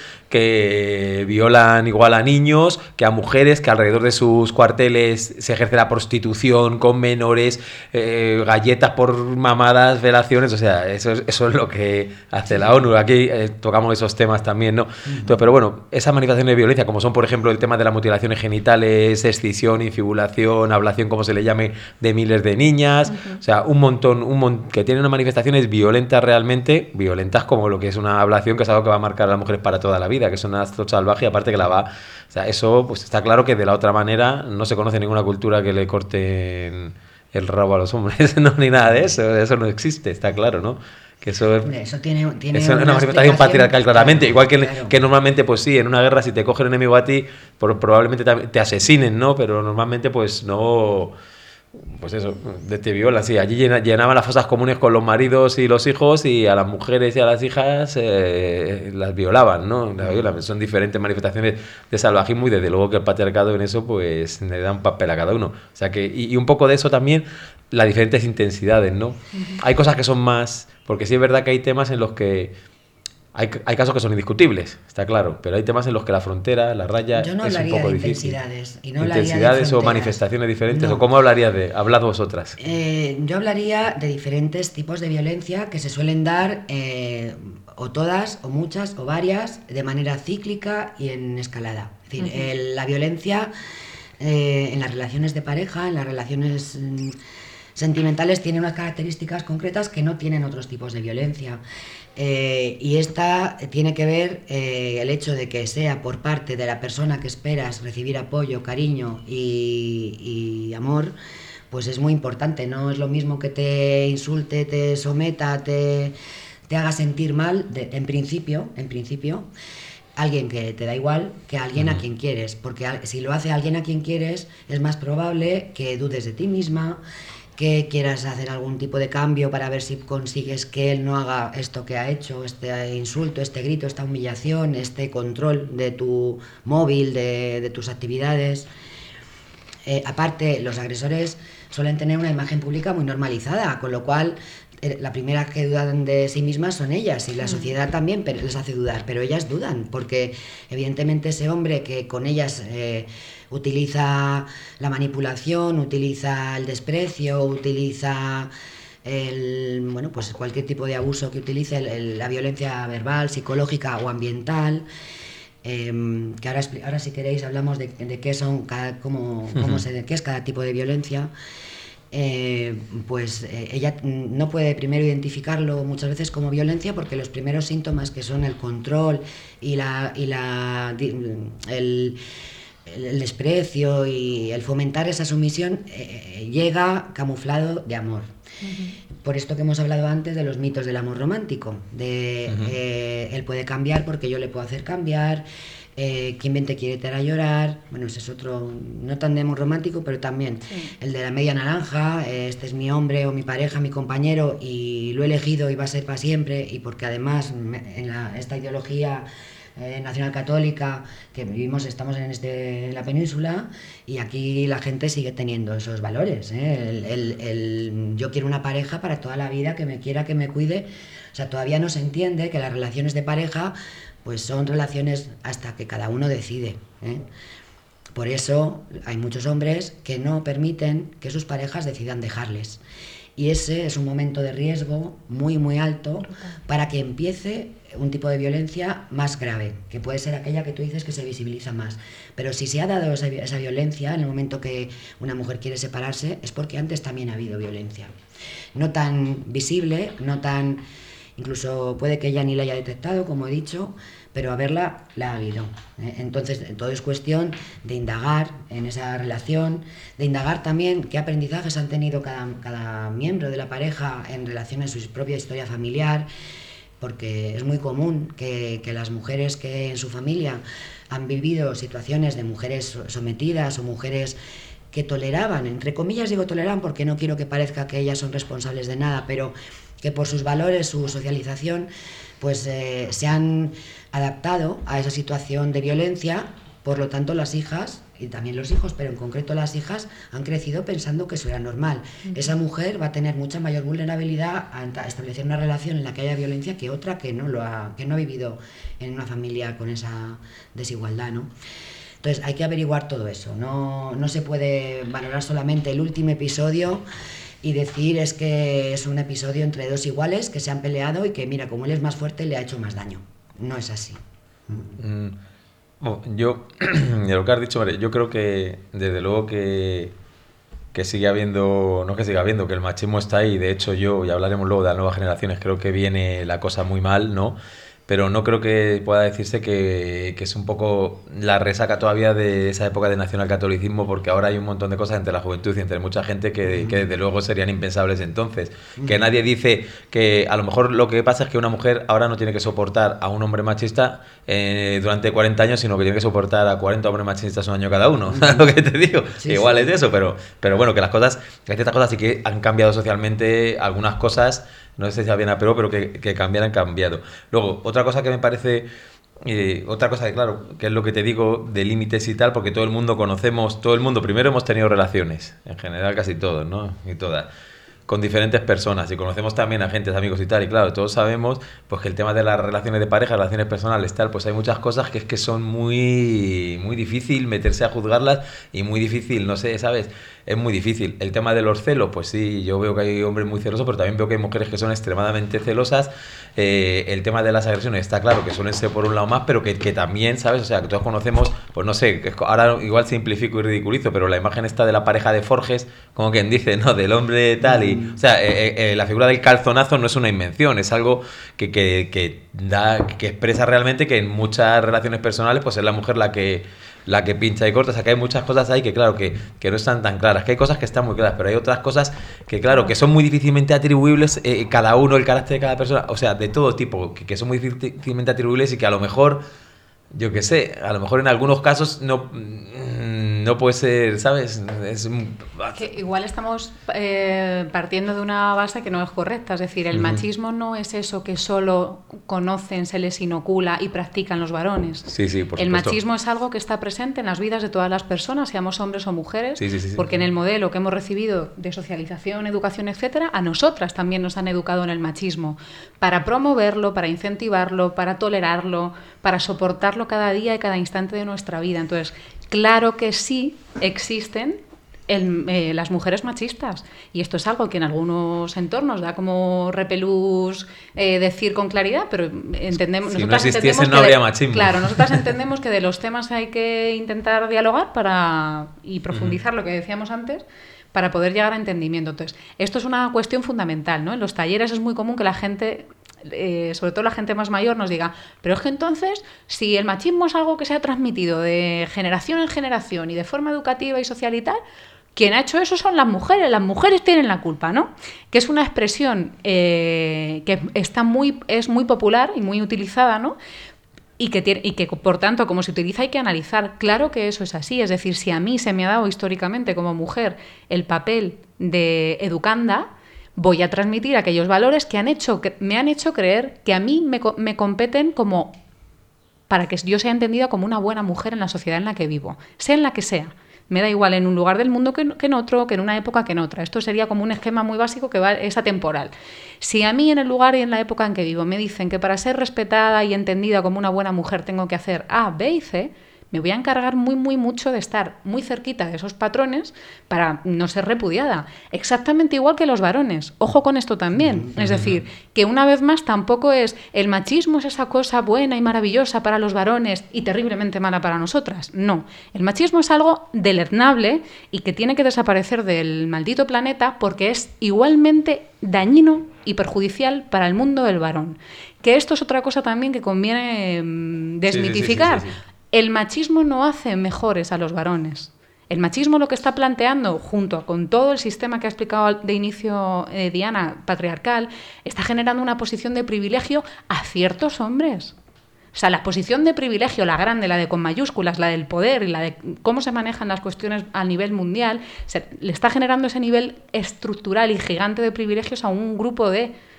que violan igual a niños, que a mujeres, que alrededor de sus cuarteles se ejerce la prostitución con menores, galletas por mamadas, violaciones, o sea, eso es lo que hace la ONU. Aquí tocamos esos temas también, ¿no? Entonces, pero bueno, esas manifestaciones de violencia, como son, por ejemplo, el tema de las mutilaciones genitales, excisión, infibulación, ablación, como se le llame, de miles de niñas, o sea, un montón, que tienen una manifestación violentas realmente, violentas como lo que es una ablación, que es algo que va a marcar a las mujeres para toda la vida, que es un acto salvaje, y aparte que la va... O sea, eso pues está claro que de la otra manera no se conoce ninguna cultura que le corten el rabo a los hombres, no, ni nada de eso no existe, está claro, ¿no? Que eso tiene es una manifestación patriarcal claramente, claro, igual claro. que normalmente, pues sí, en una guerra si te coge el enemigo a ti, probablemente te asesinen, ¿no? Pero normalmente pues no... Pues eso, te violan, sí. Allí llenaban las fosas comunes con los maridos y los hijos, y a las mujeres y a las hijas las violaban, ¿no? Las violan. Son diferentes manifestaciones de salvajismo, y desde luego que el patriarcado en eso pues le da un papel a cada uno. O sea que, y un poco de eso también, las diferentes intensidades, ¿no? Hay cosas que son más... Porque sí es verdad que hay temas en los que... Hay casos que son indiscutibles, está claro, pero hay temas en los que la frontera, la raya, yo no es un hablaría poco de difícil. Intensidades, y no ¿Intensidades o manifestaciones diferentes? ¿O cómo hablarías de...? Hablad vosotras. Yo hablaría de diferentes tipos de violencia que se suelen dar, o todas, o muchas, o varias, de manera cíclica y en escalada. Es decir, la violencia en las relaciones de pareja, en las relaciones sentimentales, tiene unas características concretas que no tienen otros tipos de violencia. Y esta tiene que ver el hecho de que sea por parte de la persona que esperas recibir apoyo, cariño y amor, pues es muy importante. No es lo mismo que te insulte, te someta, te haga sentir mal, en principio, alguien que te da igual que alguien a quien quieres, porque si lo hace alguien a quien quieres, es más probable que dudes de ti misma, que quieras hacer algún tipo de cambio para ver si consigues que él no haga esto que ha hecho, este insulto, este grito, esta humillación, este control de tu móvil, de tus actividades. Aparte, los agresores suelen tener una imagen pública muy normalizada, con lo cual la primera que dudan de sí mismas son ellas, y la sociedad también les hace dudar, pero ellas dudan, porque evidentemente ese hombre que con ellas utiliza la manipulación, utiliza el desprecio, utiliza pues cualquier tipo de abuso que utilice, la violencia verbal, psicológica o ambiental, que ahora si queréis hablamos de qué son qué es cada tipo de violencia. Ella no puede primero identificarlo muchas veces como violencia, porque los primeros síntomas, que son el control y el desprecio y el fomentar esa sumisión, llega camuflado de amor. Por esto que hemos hablado antes de los mitos del amor romántico, él puede cambiar porque yo le puedo hacer cambiar. ¿Quién te quiere te hará llorar? Bueno, ese es otro, no tan de amor romántico, pero también el de la media naranja. Este es mi hombre o mi pareja, mi compañero, y lo he elegido y va a ser para siempre, y porque además esta ideología nacional católica que vivimos, estamos en la península, y aquí la gente sigue teniendo esos valores, yo quiero una pareja para toda la vida, que me quiera, que me cuide. O sea, todavía no se entiende que las relaciones de pareja pues son relaciones hasta que cada uno decide, Por eso hay muchos hombres que no permiten que sus parejas decidan dejarles. Y ese es un momento de riesgo muy, muy alto para que empiece un tipo de violencia más grave, que puede ser aquella que tú dices que se visibiliza más. Pero si se ha dado esa violencia en el momento que una mujer quiere separarse, es porque antes también ha habido violencia. No tan visible, no tan... Incluso puede que ella ni la haya detectado, como he dicho, pero haberla la ha habido. Entonces, todo es cuestión de indagar en esa relación, de indagar también qué aprendizajes han tenido cada miembro de la pareja en relación a su propia historia familiar, porque es muy común que las mujeres que en su familia han vivido situaciones de mujeres sometidas o mujeres que toleraban, entre comillas digo toleraban porque no quiero que parezca que ellas son responsables de nada, pero que por sus valores, su socialización, pues se han adaptado a esa situación de violencia. Por lo tanto, las hijas, y también los hijos, pero en concreto las hijas, han crecido pensando que eso era normal. Esa mujer va a tener mucha mayor vulnerabilidad a establecer una relación en la que haya violencia que otra que no ha vivido en una familia con esa desigualdad, ¿no? Entonces hay que averiguar todo eso. No se puede valorar solamente el último episodio y decir es que es un episodio entre dos iguales que se han peleado y que mira, como él es más fuerte le ha hecho más daño. No es así. Bueno, yo, de lo que has dicho, María, yo creo que desde luego que sigue habiendo, no que siga habiendo, que el machismo está ahí. De hecho yo, y hablaremos luego de las nuevas generaciones, creo que viene la cosa muy mal, ¿no? Pero no creo que pueda decirse que es un poco la resaca todavía de esa época de nacionalcatolicismo, porque ahora hay un montón de cosas entre la juventud y entre mucha gente que desde luego serían impensables entonces. Que nadie dice que a lo mejor lo que pasa es que una mujer ahora no tiene que soportar a un hombre machista durante 40 años, sino que tiene que soportar a 40 hombres machistas un año cada uno. ¿Sabes lo que te digo? Sí, igual sí. Es de eso, pero bueno, que las cosas, que hay ciertas cosas sí que han cambiado socialmente, algunas cosas... No sé si a bien a peor, pero que cambiar han cambiado. Luego, otra cosa que me parece... otra cosa que, claro, que es lo que te digo de límites y tal, porque todo el mundo conocemos... Todo el mundo, primero hemos tenido relaciones, en general casi todos, ¿no? Y todas. Con diferentes personas y conocemos también a agentes, amigos y tal, y claro, todos sabemos pues que el tema de las relaciones de pareja, relaciones personales, tal, pues hay muchas cosas que es que son muy difícil meterse a juzgarlas y muy difícil, no sé, ¿sabes? Es muy difícil. El tema de los celos, pues sí, yo veo que hay hombres muy celosos, pero también veo que hay mujeres que son extremadamente celosas. El tema de las agresiones está claro que suelen ser por un lado más, pero que también, ¿sabes? O sea, que todos conocemos, pues no sé, ahora igual simplifico y ridiculizo, pero la imagen esta de la pareja de Forges, como quien dice, ¿no? Del hombre tal y... O sea, la figura del calzonazo no es una invención, es algo que expresa realmente que en muchas relaciones personales pues es la mujer la que pincha y corta. O sea, que hay muchas cosas ahí que claro, que no están tan claras, que hay cosas que están muy claras, pero hay otras cosas que claro, que son muy difícilmente atribuibles, cada uno, el carácter de cada persona, o sea, de todo tipo, que son muy difícilmente atribuibles y que a lo mejor, yo qué sé, a lo mejor en algunos casos no puede ser, ¿sabes? Que igual estamos partiendo de una base que no es correcta, es decir, el machismo no es eso que solo conocen, se les inocula y practican los varones. Sí, por el supuesto. machismo es algo que está presente en las vidas de todas las personas, seamos hombres o mujeres, Sí. porque en el modelo que hemos recibido de socialización, educación, etcétera, a nosotras también nos han educado en el machismo, para promoverlo, para incentivarlo, para tolerarlo, para soportarlo cada día y cada instante de nuestra vida. Entonces, claro que sí existen las mujeres machistas, y esto es algo que en algunos entornos da como repelús decir con claridad, pero entendemos, si no existiese no habría machismo. Claro, nosotras entendemos que de los temas hay que intentar dialogar y profundizar lo que decíamos antes para poder llegar a entendimiento. Entonces, esto es una cuestión fundamental, ¿no? En los talleres es muy común que la gente, sobre todo la gente más mayor, nos diga, pero es que entonces, si el machismo es algo que se ha transmitido de generación en generación y de forma educativa y social y tal, quien ha hecho eso son las mujeres tienen la culpa, ¿no? Que es una expresión que es muy popular y muy utilizada, ¿no? Y que por tanto, como se utiliza, hay que analizar. Claro que eso es así, es decir, si a mí se me ha dado históricamente como mujer el papel de educanda, voy a transmitir aquellos valores que me han hecho creer que a mí me competen como para que yo sea entendida como una buena mujer en la sociedad en la que vivo, sea en la que sea. Me da igual en un lugar del mundo que en otro, que en una época que en otra. Esto sería como un esquema muy básico que es atemporal. Si a mí en el lugar y en la época en que vivo me dicen que para ser respetada y entendida como una buena mujer tengo que hacer A, B y C, me voy a encargar muy mucho de estar muy cerquita de esos patrones para no ser repudiada. Exactamente igual que los varones. Ojo con esto también. Es decir, que una vez más tampoco es el machismo es esa cosa buena y maravillosa para los varones y terriblemente mala para nosotras. No. El machismo es algo deleznable y que tiene que desaparecer del maldito planeta porque es igualmente dañino y perjudicial para el mundo del varón. Que esto es otra cosa también que conviene desmitificar. Sí. El machismo no hace mejores a los varones. El machismo lo que está planteando, junto con todo el sistema que ha explicado de inicio Diana, patriarcal, está generando una posición de privilegio a ciertos hombres. O sea, la posición de privilegio, la grande, la de con mayúsculas, la del poder y la de cómo se manejan las cuestiones a nivel mundial, le está generando ese nivel estructural y gigante de privilegios a un grupo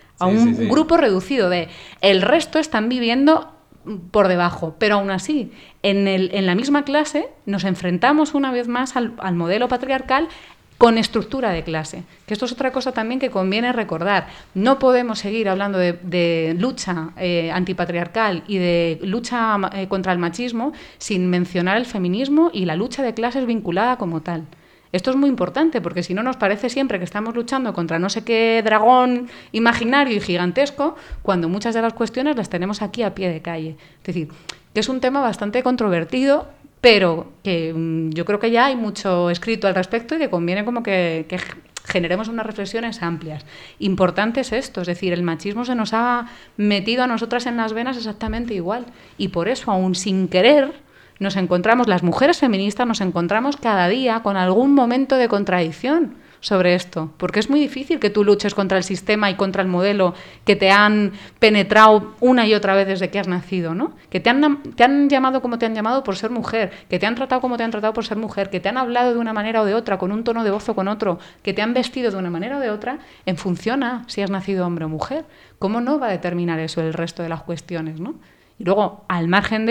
grupo reducido de... El resto están viviendo por debajo, pero aún así, en la misma clase nos enfrentamos una vez más al modelo patriarcal con estructura de clase, que esto es otra cosa también que conviene recordar. No podemos seguir hablando de lucha antipatriarcal y de lucha contra el machismo sin mencionar el feminismo y la lucha de clases vinculada como tal. Esto es muy importante porque si no nos parece siempre que estamos luchando contra no sé qué dragón imaginario y gigantesco, cuando muchas de las cuestiones las tenemos aquí a pie de calle. Es decir, que es un tema bastante controvertido, pero que yo creo que ya hay mucho escrito al respecto y que conviene como que generemos unas reflexiones amplias. Importante es esto, es decir, el machismo se nos ha metido a nosotras en las venas exactamente igual y por eso, aún sin querer, nos encontramos, las mujeres feministas nos encontramos cada día con algún momento de contradicción sobre esto, porque es muy difícil que tú luches contra el sistema y contra el modelo que te han penetrado una y otra vez desde que has nacido, ¿no? Que te han llamado como te han llamado por ser mujer, que te han tratado como te han tratado por ser mujer, que te han hablado de una manera o de otra, con un tono de voz o con otro, que te han vestido de una manera o de otra, en función a si has nacido hombre o mujer. ¿Cómo no va a determinar eso el resto de las cuestiones, ¿no? Y luego, al margen,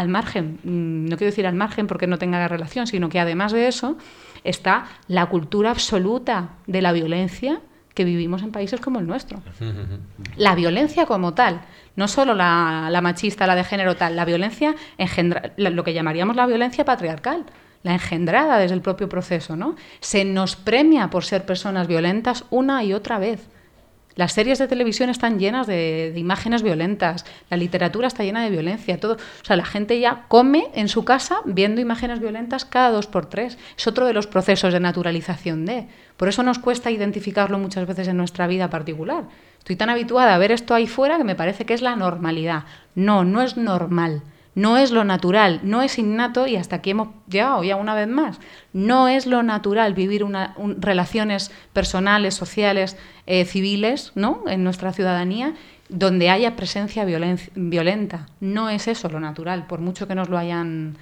no quiero decir al margen porque no tenga relación, sino que además de eso está la cultura absoluta de la violencia que vivimos en países como el nuestro. La violencia como tal, no solo la machista, la de género tal, la violencia lo que llamaríamos la violencia patriarcal, la engendrada desde el propio proceso, ¿no? Se nos premia por ser personas violentas una y otra vez. Las series de televisión están llenas de imágenes violentas, la literatura está llena de violencia, todo. O sea, la gente ya come en su casa viendo imágenes violentas cada 2 por 3. Es otro de los procesos de naturalización de. Por eso nos cuesta identificarlo muchas veces en nuestra vida particular. Estoy tan habituada a ver esto ahí fuera que me parece que es la normalidad. No, no es normal. No es lo natural, no es innato y hasta aquí hemos llegado ya una vez más. No es lo natural vivir relaciones personales, sociales, civiles, ¿no? En nuestra ciudadanía donde haya presencia violenta. No es eso lo natural, por mucho que nos lo hayan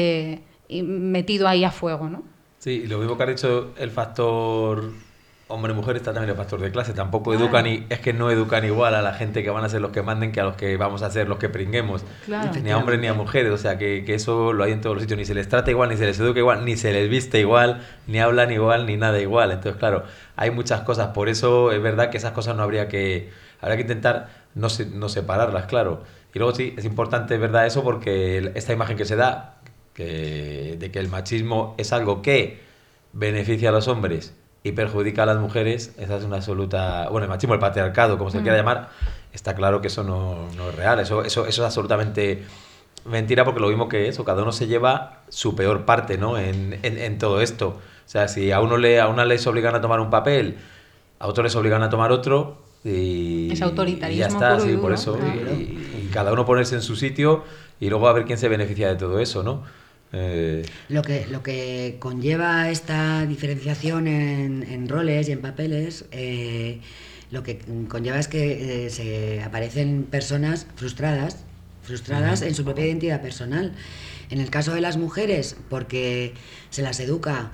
metido ahí a fuego, ¿no? Sí, y lo mismo que ha dicho el factor hombre-mujer está también el factor de clase. Tampoco educan es que no educan igual a la gente que van a ser los que manden que a los que vamos a ser los que pringuemos. Claro. Ni a hombres ni a mujeres. O sea, que eso lo hay en todos los sitios. Ni se les trata igual, ni se les educa igual, ni se les viste igual, ni hablan igual, ni nada igual. Entonces, claro, hay muchas cosas. Por eso es verdad que esas cosas no habría que intentar no separarlas, claro. Y luego sí, es importante, es verdad eso, porque esta imagen que se da de que el machismo es algo que beneficia a los hombres y perjudica a las mujeres, esa es una absoluta... Bueno, el machismo, el patriarcado, como se quiera llamar, está claro que eso no es real. Eso es absolutamente mentira, porque lo mismo que eso, cada uno se lleva su peor parte, ¿no? en todo esto. O sea, si a una les obligan a tomar un papel, a otro les obligan a tomar otro, y es autoritarismo. Y ya está, puro sí, y por duro, eso. claro. Y cada uno ponerse en su sitio y luego a ver quién se beneficia de todo eso, ¿no? Lo que conlleva esta diferenciación en roles y en papeles, lo que conlleva es que se aparecen personas frustradas en su propia identidad personal. En el caso de las mujeres, porque se nos educa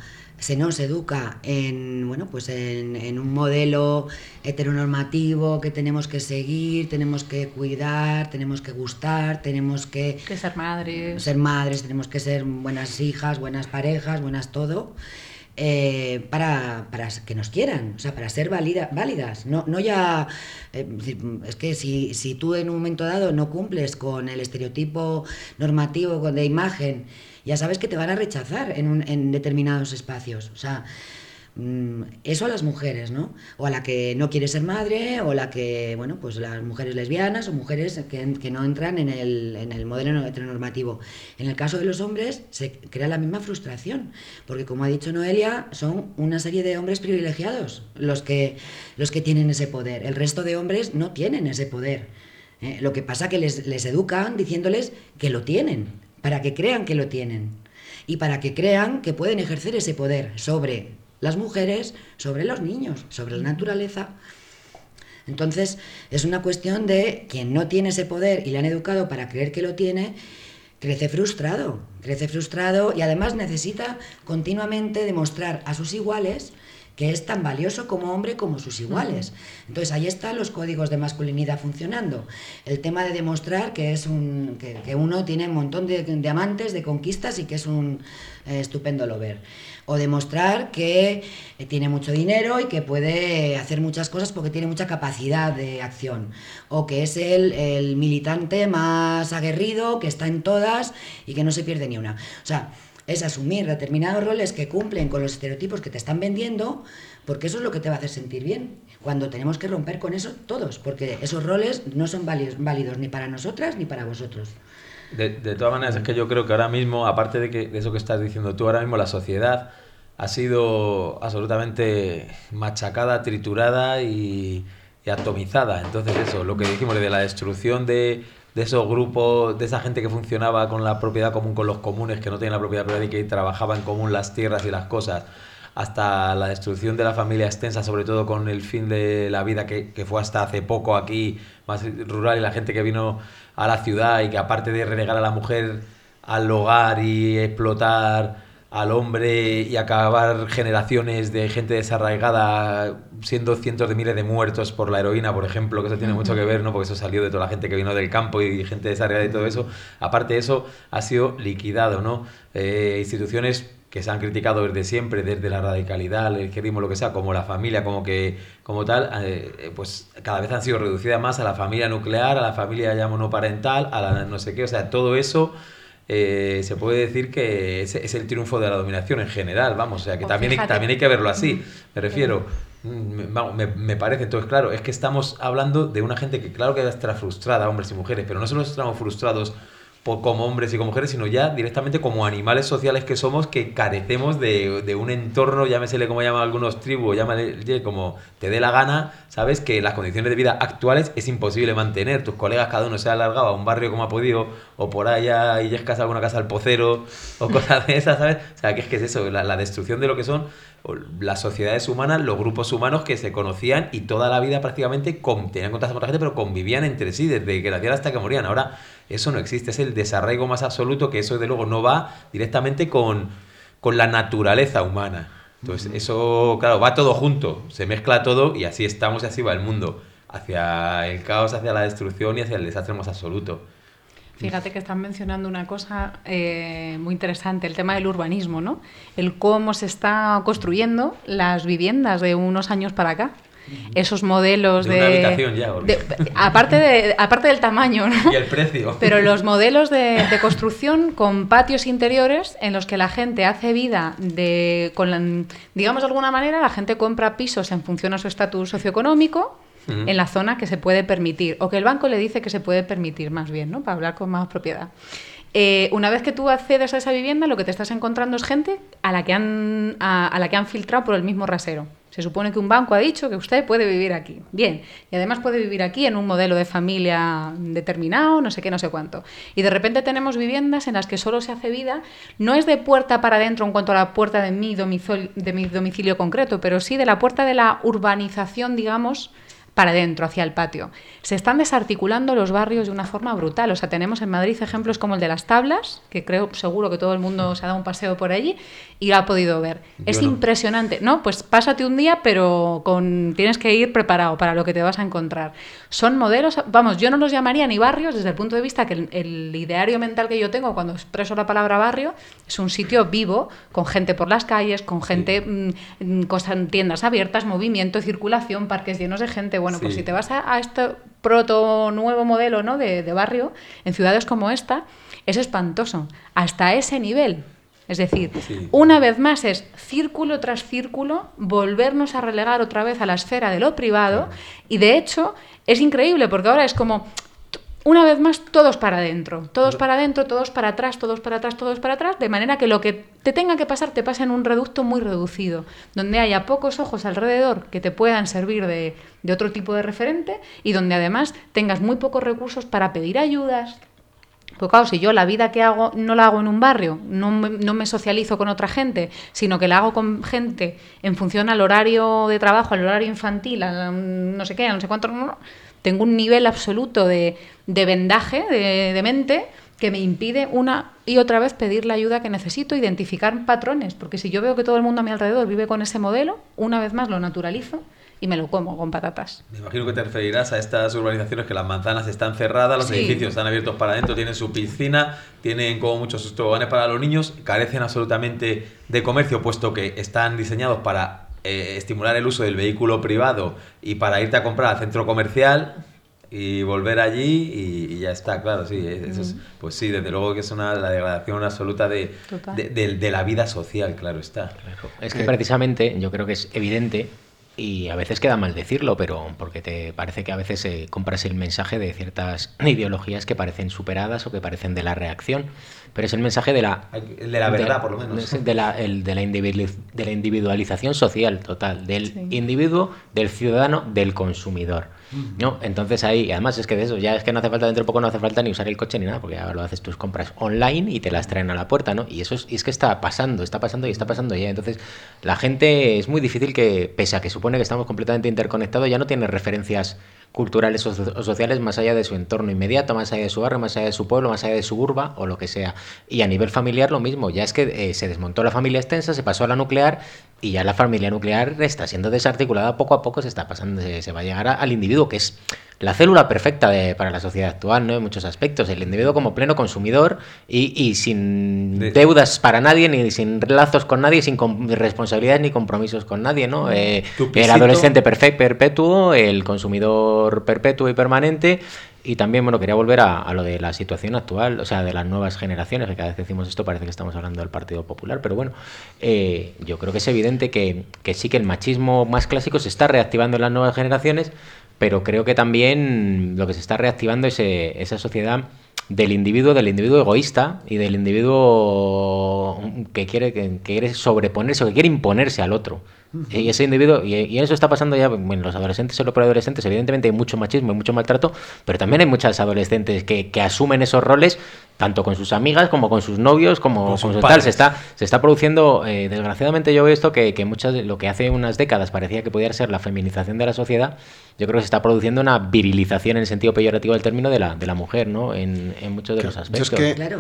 en un modelo heteronormativo que tenemos que seguir, tenemos que cuidar, tenemos que gustar, tenemos que ser madres, tenemos que ser buenas hijas, buenas parejas, buenas todo, para que nos quieran, o sea, para ser válidas, no ya es que si tú en un momento dado no cumples con el estereotipo normativo de imagen ya sabes que te van a rechazar en determinados espacios. O sea, eso a las mujeres, ¿no? O a la que no quiere ser madre, o la que, bueno, pues las mujeres lesbianas o mujeres que no entran en el modelo heteronormativo. En el caso de los hombres se crea la misma frustración, porque como ha dicho Noelia, son una serie de hombres privilegiados los que tienen ese poder. El resto de hombres no tienen ese poder. Lo que pasa que les educan diciéndoles que lo tienen, para que crean que lo tienen y para que crean que pueden ejercer ese poder sobre las mujeres, sobre los niños, sobre la naturaleza. Entonces, es una cuestión de quien no tiene ese poder y le han educado para creer que lo tiene, crece frustrado y además necesita continuamente demostrar a sus iguales que es tan valioso como hombre como sus iguales. Entonces ahí están los códigos de masculinidad funcionando. El tema de demostrar que que uno tiene un montón de amantes, de conquistas y que es un estupendo lover. O demostrar que tiene mucho dinero y que puede hacer muchas cosas porque tiene mucha capacidad de acción. O que es el militante más aguerrido, que está en todas y que no se pierde ni una. O sea, es asumir determinados roles que cumplen con los estereotipos que te están vendiendo, porque eso es lo que te va a hacer sentir bien. Cuando tenemos que romper con eso todos, porque esos roles no son válidos ni para nosotras ni para vosotros. De todas maneras, es que yo creo que ahora mismo, aparte de eso que estás diciendo tú, ahora mismo la sociedad ha sido absolutamente machacada, triturada y atomizada. Entonces eso, lo que dijimos de la destrucción de esos grupos, de esa gente que funcionaba con la propiedad común, con los comunes que no tenían la propiedad privada y que trabajaba en común las tierras y las cosas, hasta la destrucción de la familia extensa, sobre todo con el fin de la vida que fue hasta hace poco aquí, más rural, y la gente que vino a la ciudad y que aparte de relegar a la mujer al hogar y explotar al hombre y acabar generaciones de gente desarraigada, siendo cientos de miles de muertos por la heroína, por ejemplo, que eso tiene mucho que ver, ¿no? Porque eso salió de toda la gente que vino del campo y gente desarraigada y todo eso. Aparte de eso, ha sido liquidado, ¿no? Instituciones que se han criticado desde siempre, desde la radicalidad, el izquierdismo, lo que sea, como la familia, como tal, pues cada vez han sido reducidas más a la familia nuclear, a la familia ya monoparental, a la no sé qué, o sea, todo eso se puede decir que es el triunfo de la dominación en general, vamos, o sea, que también hay que verlo así, me refiero, me parece. Entonces, claro, es que estamos hablando de una gente que claro que está frustrada, hombres y mujeres, pero no solo estamos frustrados como hombres y como mujeres, sino ya directamente como animales sociales que somos, que carecemos de un entorno, llámesele como llaman algunos tribus, llámale como te dé la gana, sabes que las condiciones de vida actuales es imposible mantener. Tus colegas cada uno se ha alargado a un barrio como ha podido, o por allá y llegas a alguna casa al Pocero, o cosas de esas, ¿sabes? O sea, que es eso, la destrucción de lo que son las sociedades humanas, los grupos humanos que se conocían y toda la vida prácticamente tenían contacto con otra gente, pero convivían entre sí desde que nacían hasta que morían. Ahora eso no existe, es el desarraigo más absoluto, que eso de luego no va directamente con la naturaleza humana. Entonces eso, claro, va todo junto, se mezcla todo y así estamos y así va el mundo, hacia el caos, hacia la destrucción y hacia el desastre más absoluto. Fíjate que están mencionando una cosa muy interesante, el tema del urbanismo, ¿no? El cómo se está construyendo las viviendas de unos años para acá. Esos modelos de una habitación ya, aparte del tamaño, ¿no? Y el precio. Pero los modelos de construcción con patios interiores en los que la gente hace vida digamos de alguna manera, la gente compra pisos en función a su estatus socioeconómico en la zona que se puede permitir, o que el banco le dice que se puede permitir, más bien, ¿no? Para hablar con más propiedad. Una vez que tú accedes a esa vivienda, lo que te estás encontrando es gente a la que han filtrado por el mismo rasero. Se supone que un banco ha dicho que usted puede vivir aquí. Bien, y además puede vivir aquí en un modelo de familia determinado, no sé qué, no sé cuánto. Y de repente tenemos viviendas en las que solo se hace vida, no es de puerta para adentro en cuanto a la puerta de mi domicilio concreto, pero sí de la puerta de la urbanización, digamos, para adentro, hacia el patio. Se están desarticulando los barrios de una forma brutal. O sea, tenemos en Madrid ejemplos como el de Las Tablas, que seguro que todo el mundo se ha dado un paseo por allí y lo ha podido ver. Es impresionante. No, pues pásate un día, pero tienes que ir preparado para lo que te vas a encontrar. Son modelos, vamos, yo no los llamaría ni barrios desde el punto de vista que el ideario mental que yo tengo cuando expreso la palabra barrio es un sitio vivo, con gente por las calles, con gente, tiendas abiertas, movimiento, circulación, parques llenos de gente. Bueno, pues si te vas a esto proto nuevo modelo, ¿no? de barrio, en ciudades como esta, es espantoso. Hasta ese nivel. Es decir, Sí. una vez más es círculo tras círculo volvernos a relegar otra vez a la esfera de lo privado, y de hecho es increíble porque ahora es como una vez más todos para adentro, todos para adentro, todos para atrás, todos para atrás, todos para atrás, de manera que lo que te tenga que pasar te pasa en un reducto muy reducido, donde haya pocos ojos alrededor que te puedan servir de otro tipo de referente y donde además tengas muy pocos recursos para pedir ayudas. Pues claro, si yo la vida que hago no la hago en un barrio, no me socializo con otra gente, sino que la hago con gente en función al horario de trabajo, al horario infantil, a no sé qué, a no sé cuánto, tengo un nivel absoluto de vendaje, de mente, que me impide una y otra vez pedir la ayuda que necesito, identificar patrones, porque si yo veo que todo el mundo a mi alrededor vive con ese modelo, una vez más lo naturalizo y me lo como con patatas. Me imagino que te referirás a estas urbanizaciones que las manzanas están cerradas, los edificios están abiertos para adentro, tienen su piscina, tienen como muchos toboganes para los niños, carecen absolutamente de comercio, puesto que están diseñados para estimular el uso del vehículo privado y para irte a comprar al centro comercial y volver allí y ya está, claro, sí, eso es, pues sí, desde luego que es la degradación absoluta de la vida social, claro está. Claro. Es que precisamente yo creo que es evidente, y a veces queda mal decirlo, pero porque te parece que a veces compras el mensaje de ciertas ideologías que parecen superadas o que parecen de la reacción, pero es el mensaje de la verdad, por lo menos. De la individualización social total, del individuo, del ciudadano, del consumidor, ¿no? Entonces ahí, además es que de eso, ya es que no hace falta, dentro de poco no hace falta ni usar el coche ni nada, porque ahora lo haces tus compras online y te las traen a la puerta, ¿no? Y eso es que está pasando y está pasando ya. Entonces la gente, es muy difícil que, pese a que supone que estamos completamente interconectados, ya no tiene referencias culturales o sociales más allá de su entorno inmediato, más allá de su barrio, más allá de su pueblo, más allá de su urba o lo que sea. Y a nivel familiar lo mismo, ya es que se desmontó la familia extensa, se pasó a la nuclear y ya la familia nuclear está siendo desarticulada poco a poco, se está pasando, se va a llegar al individuo, que es la célula perfecta para la sociedad actual, ¿no? En muchos aspectos, el individuo como pleno consumidor y sin deudas para nadie, ni sin lazos con nadie, sin responsabilidades ni compromisos con nadie, ¿no? El adolescente perpetuo, el consumidor perpetuo y permanente. Y también, bueno, quería volver a lo de la situación actual, o sea, de las nuevas generaciones, que cada vez que decimos esto parece que estamos hablando del Partido Popular, pero bueno, yo creo que es evidente que sí, que el machismo más clásico se está reactivando en las nuevas generaciones, pero creo que también lo que se está reactivando es esa sociedad del individuo egoísta y del individuo que quiere sobreponerse o que quiere imponerse al otro. Y ese individuo, y eso está pasando ya en los adolescentes y los preadolescentes. Evidentemente hay mucho machismo y mucho maltrato, pero también hay muchas adolescentes que asumen esos roles, tanto con sus amigas como con sus novios, como con sus tal. Se está produciendo, desgraciadamente yo veo esto, que lo que hace unas décadas parecía que podía ser la feminización de la sociedad, yo creo que se está produciendo una virilización en el sentido peyorativo del término de la mujer, ¿no? En muchos de los aspectos. Claro.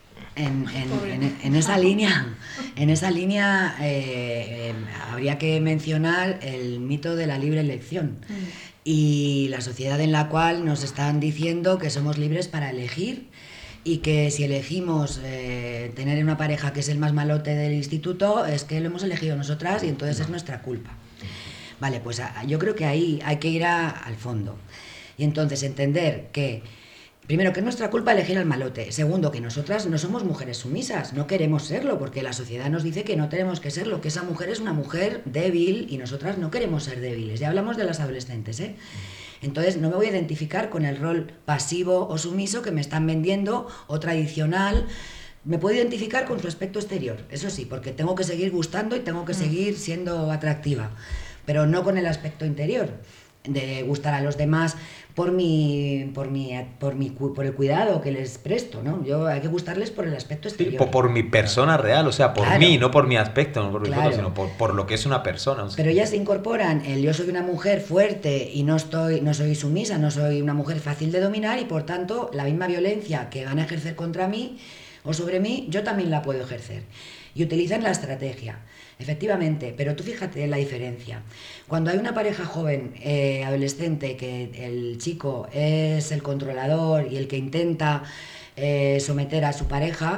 En esa línea habría que mencionar el mito de la libre elección y la sociedad en la cual nos están diciendo que somos libres para elegir y que si elegimos tener una pareja que es el más malote del instituto, es que lo hemos elegido nosotras y entonces es nuestra culpa. Vale, pues yo creo que ahí hay que ir al fondo y entonces entender que primero, que es nuestra culpa elegir al malote. Segundo, que nosotras no somos mujeres sumisas, no queremos serlo, porque la sociedad nos dice que no tenemos que serlo, que esa mujer es una mujer débil y nosotras no queremos ser débiles. Ya hablamos de las adolescentes, ¿eh? Entonces no me voy a identificar con el rol pasivo o sumiso que me están vendiendo o tradicional. Me puedo identificar con su aspecto exterior, eso sí, porque tengo que seguir gustando y tengo que seguir siendo atractiva, pero no con el aspecto interior, de gustar a los demás por el cuidado que les presto, ¿no? Hay que gustarles por el aspecto exterior. Sí, por mi persona real, o sea, por mí, no por mi aspecto, no por mi foto, sino por lo que es una persona. O sea. Pero ellas se incorporan yo soy una mujer fuerte y no soy sumisa, no soy una mujer fácil de dominar y por tanto la misma violencia que van a ejercer contra mí o sobre mí, yo también la puedo ejercer. Y utilizan la estrategia. Efectivamente, pero tú fíjate en la diferencia. Cuando hay una pareja joven, adolescente, que el chico es el controlador y el que intenta someter a su pareja,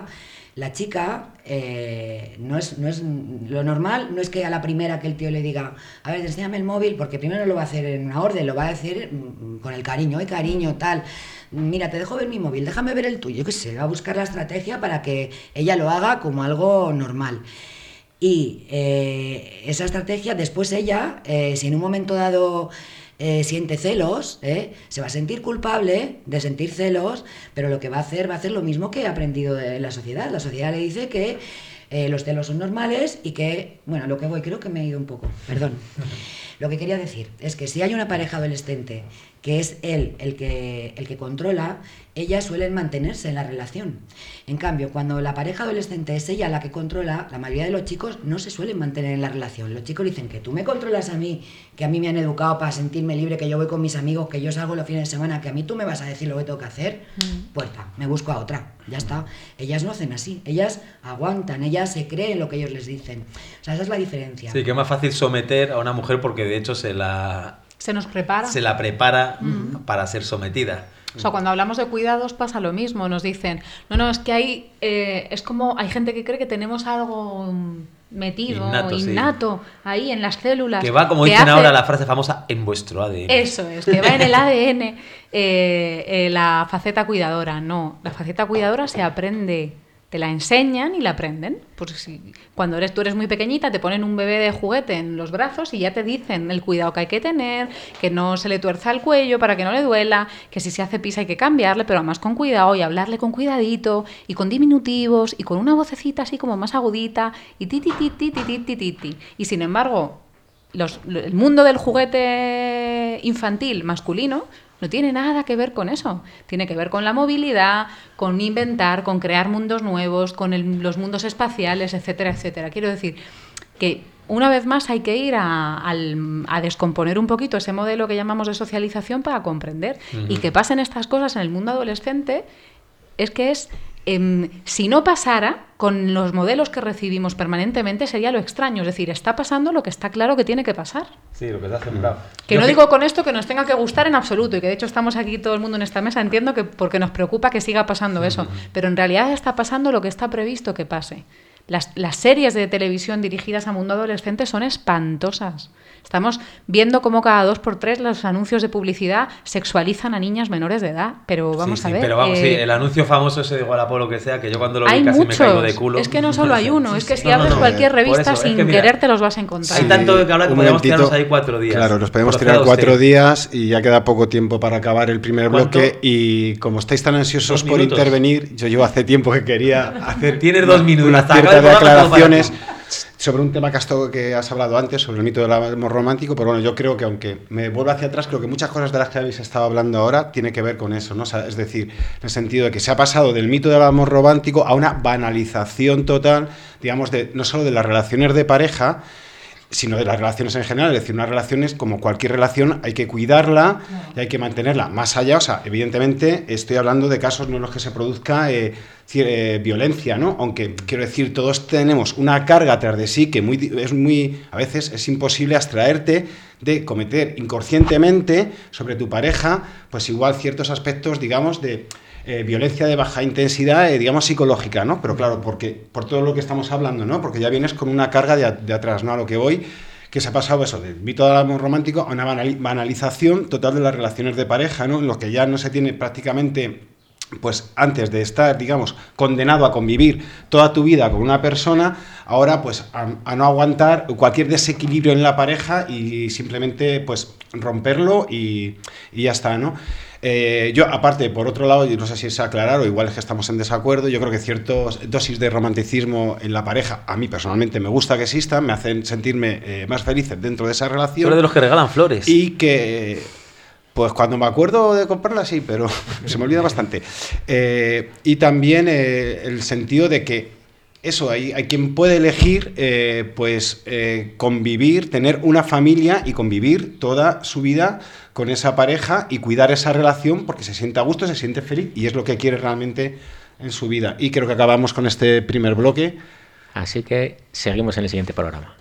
La chica no es lo normal, no es que a la primera que el tío le diga, a ver, enséñame el móvil, porque primero lo va a hacer en una orden, lo va a decir con el cariño, ¡ay, cariño, tal! Mira, te dejo ver mi móvil, déjame ver el tuyo, qué sé, va a buscar la estrategia para que ella lo haga como algo normal. Y esa estrategia, después ella, si en un momento dado siente celos, se va a sentir culpable de sentir celos, pero lo que va a hacer lo mismo que ha aprendido de la sociedad. La sociedad le dice que los celos son normales y que, bueno, lo que voy, creo que me he ido un poco, perdón. Lo que quería decir es que si hay una pareja adolescente que es él el que controla, ellas suelen mantenerse en la relación. En cambio, cuando la pareja adolescente es ella la que controla, la mayoría de los chicos no se suelen mantener en la relación. Los chicos dicen que tú me controlas a mí, que a mí me han educado para sentirme libre, que yo voy con mis amigos, que yo salgo los fines de semana, que a mí tú me vas a decir lo que tengo que hacer, pues me busco a otra, ya está. Ellas no hacen así, ellas aguantan, ellas se creen lo que ellos les dicen. O sea, esa es la diferencia. Sí, que es más fácil someter a una mujer porque de hecho se la prepara para ser sometida. O sea, cuando hablamos de cuidados pasa lo mismo, nos dicen, no, es que hay, es como, hay gente que cree que tenemos algo metido, innato sí, ahí en las células. Que va, como dicen ahora, la frase famosa, en vuestro ADN. Eso es, que va en el ADN la faceta cuidadora. No, la faceta cuidadora se aprende, te la enseñan y la aprenden. Pues si, cuando tú eres muy pequeñita, te ponen un bebé de juguete en los brazos y ya te dicen el cuidado que hay que tener, que no se le tuerza el cuello para que no le duela, que si se hace pis hay que cambiarle, pero además con cuidado y hablarle con cuidadito y con diminutivos y con una vocecita así como más agudita y ti ti ti ti ti ti ti ti. Y sin embargo, el mundo del juguete infantil masculino no tiene nada que ver con eso. Tiene que ver con la movilidad, con inventar, con crear mundos nuevos, con los mundos espaciales, etcétera, etcétera. Quiero decir que una vez más hay que ir a descomponer un poquito ese modelo que llamamos de socialización para comprender. Y que pasen estas cosas en el mundo adolescente si no pasara, con los modelos que recibimos permanentemente sería lo extraño. Es decir, está pasando lo que está claro que tiene que pasar. Sí, lo que te ha sembrado. Que no digo con esto que nos tenga que gustar en absoluto, y que de hecho estamos aquí todo el mundo en esta mesa, entiendo que porque nos preocupa que siga pasando eso, pero en realidad está pasando lo que está previsto que pase. Las series de televisión dirigidas a mundo adolescente son espantosas. Estamos viendo cómo cada 2x3 los anuncios de publicidad sexualizan a niñas menores de edad. Pero vamos a ver. Pero vamos, el anuncio famoso ese de Wallapop, lo que sea, que yo cuando lo vi casi me caigo de culo. Es que no solo hay uno, es que si abres cualquier revista sin querer te los vas a encontrar. Hay tanto que hablar que podemos tirarnos ahí 4 días. Claro, nos podemos tirar 4 días y ya queda poco tiempo para acabar el primer bloque. Y como estáis tan ansiosos por intervenir, yo llevo hace tiempo que quería hacer. Tienes 2 minutos. Una cierta de aclaraciones sobre un tema que has hablado antes, sobre el mito del amor romántico, pero bueno, yo creo que aunque me vuelva hacia atrás, creo que muchas cosas de las que habéis estado hablando ahora tiene que ver con eso, ¿no? O sea, es decir, en el sentido de que se ha pasado del mito del amor romántico a una banalización total, digamos, no solo de las relaciones de pareja, sino de las relaciones en general. Es decir, unas relaciones, como cualquier relación, hay que cuidarla y hay que mantenerla. Más allá, o sea, evidentemente estoy hablando de casos en los que se produzca violencia, ¿no? Aunque, quiero decir, todos tenemos una carga tras de sí que a veces es imposible abstraerte de cometer inconscientemente sobre tu pareja, pues igual ciertos aspectos, digamos, de violencia de baja intensidad, digamos, psicológica, ¿no? Pero claro, por todo lo que estamos hablando, ¿no? Porque ya vienes con una carga de atrás, ¿no? A lo que voy, que se ha pasado eso, del mito del amor romántico a una banalización total de las relaciones de pareja, ¿no? En lo que ya no se tiene prácticamente, pues antes de estar, digamos, condenado a convivir toda tu vida con una persona, ahora pues a no aguantar cualquier desequilibrio en la pareja y simplemente pues romperlo y ya está, ¿no? Yo, aparte, por otro lado, yo no sé si es aclarar o igual es que estamos en desacuerdo, yo creo que ciertas dosis de romanticismo en la pareja, a mí personalmente me gusta que existan, me hacen sentirme más feliz dentro de esa relación. Tú eres de los que regalan flores. Y que, pues cuando me acuerdo de comprarlas, sí, pero se me olvida bastante. Y también el sentido de que eso, hay quien puede elegir convivir, tener una familia y convivir toda su vida con esa pareja y cuidar esa relación porque se siente a gusto, se siente feliz y es lo que quiere realmente en su vida. Y creo que acabamos con este primer bloque. Así que seguimos en el siguiente programa.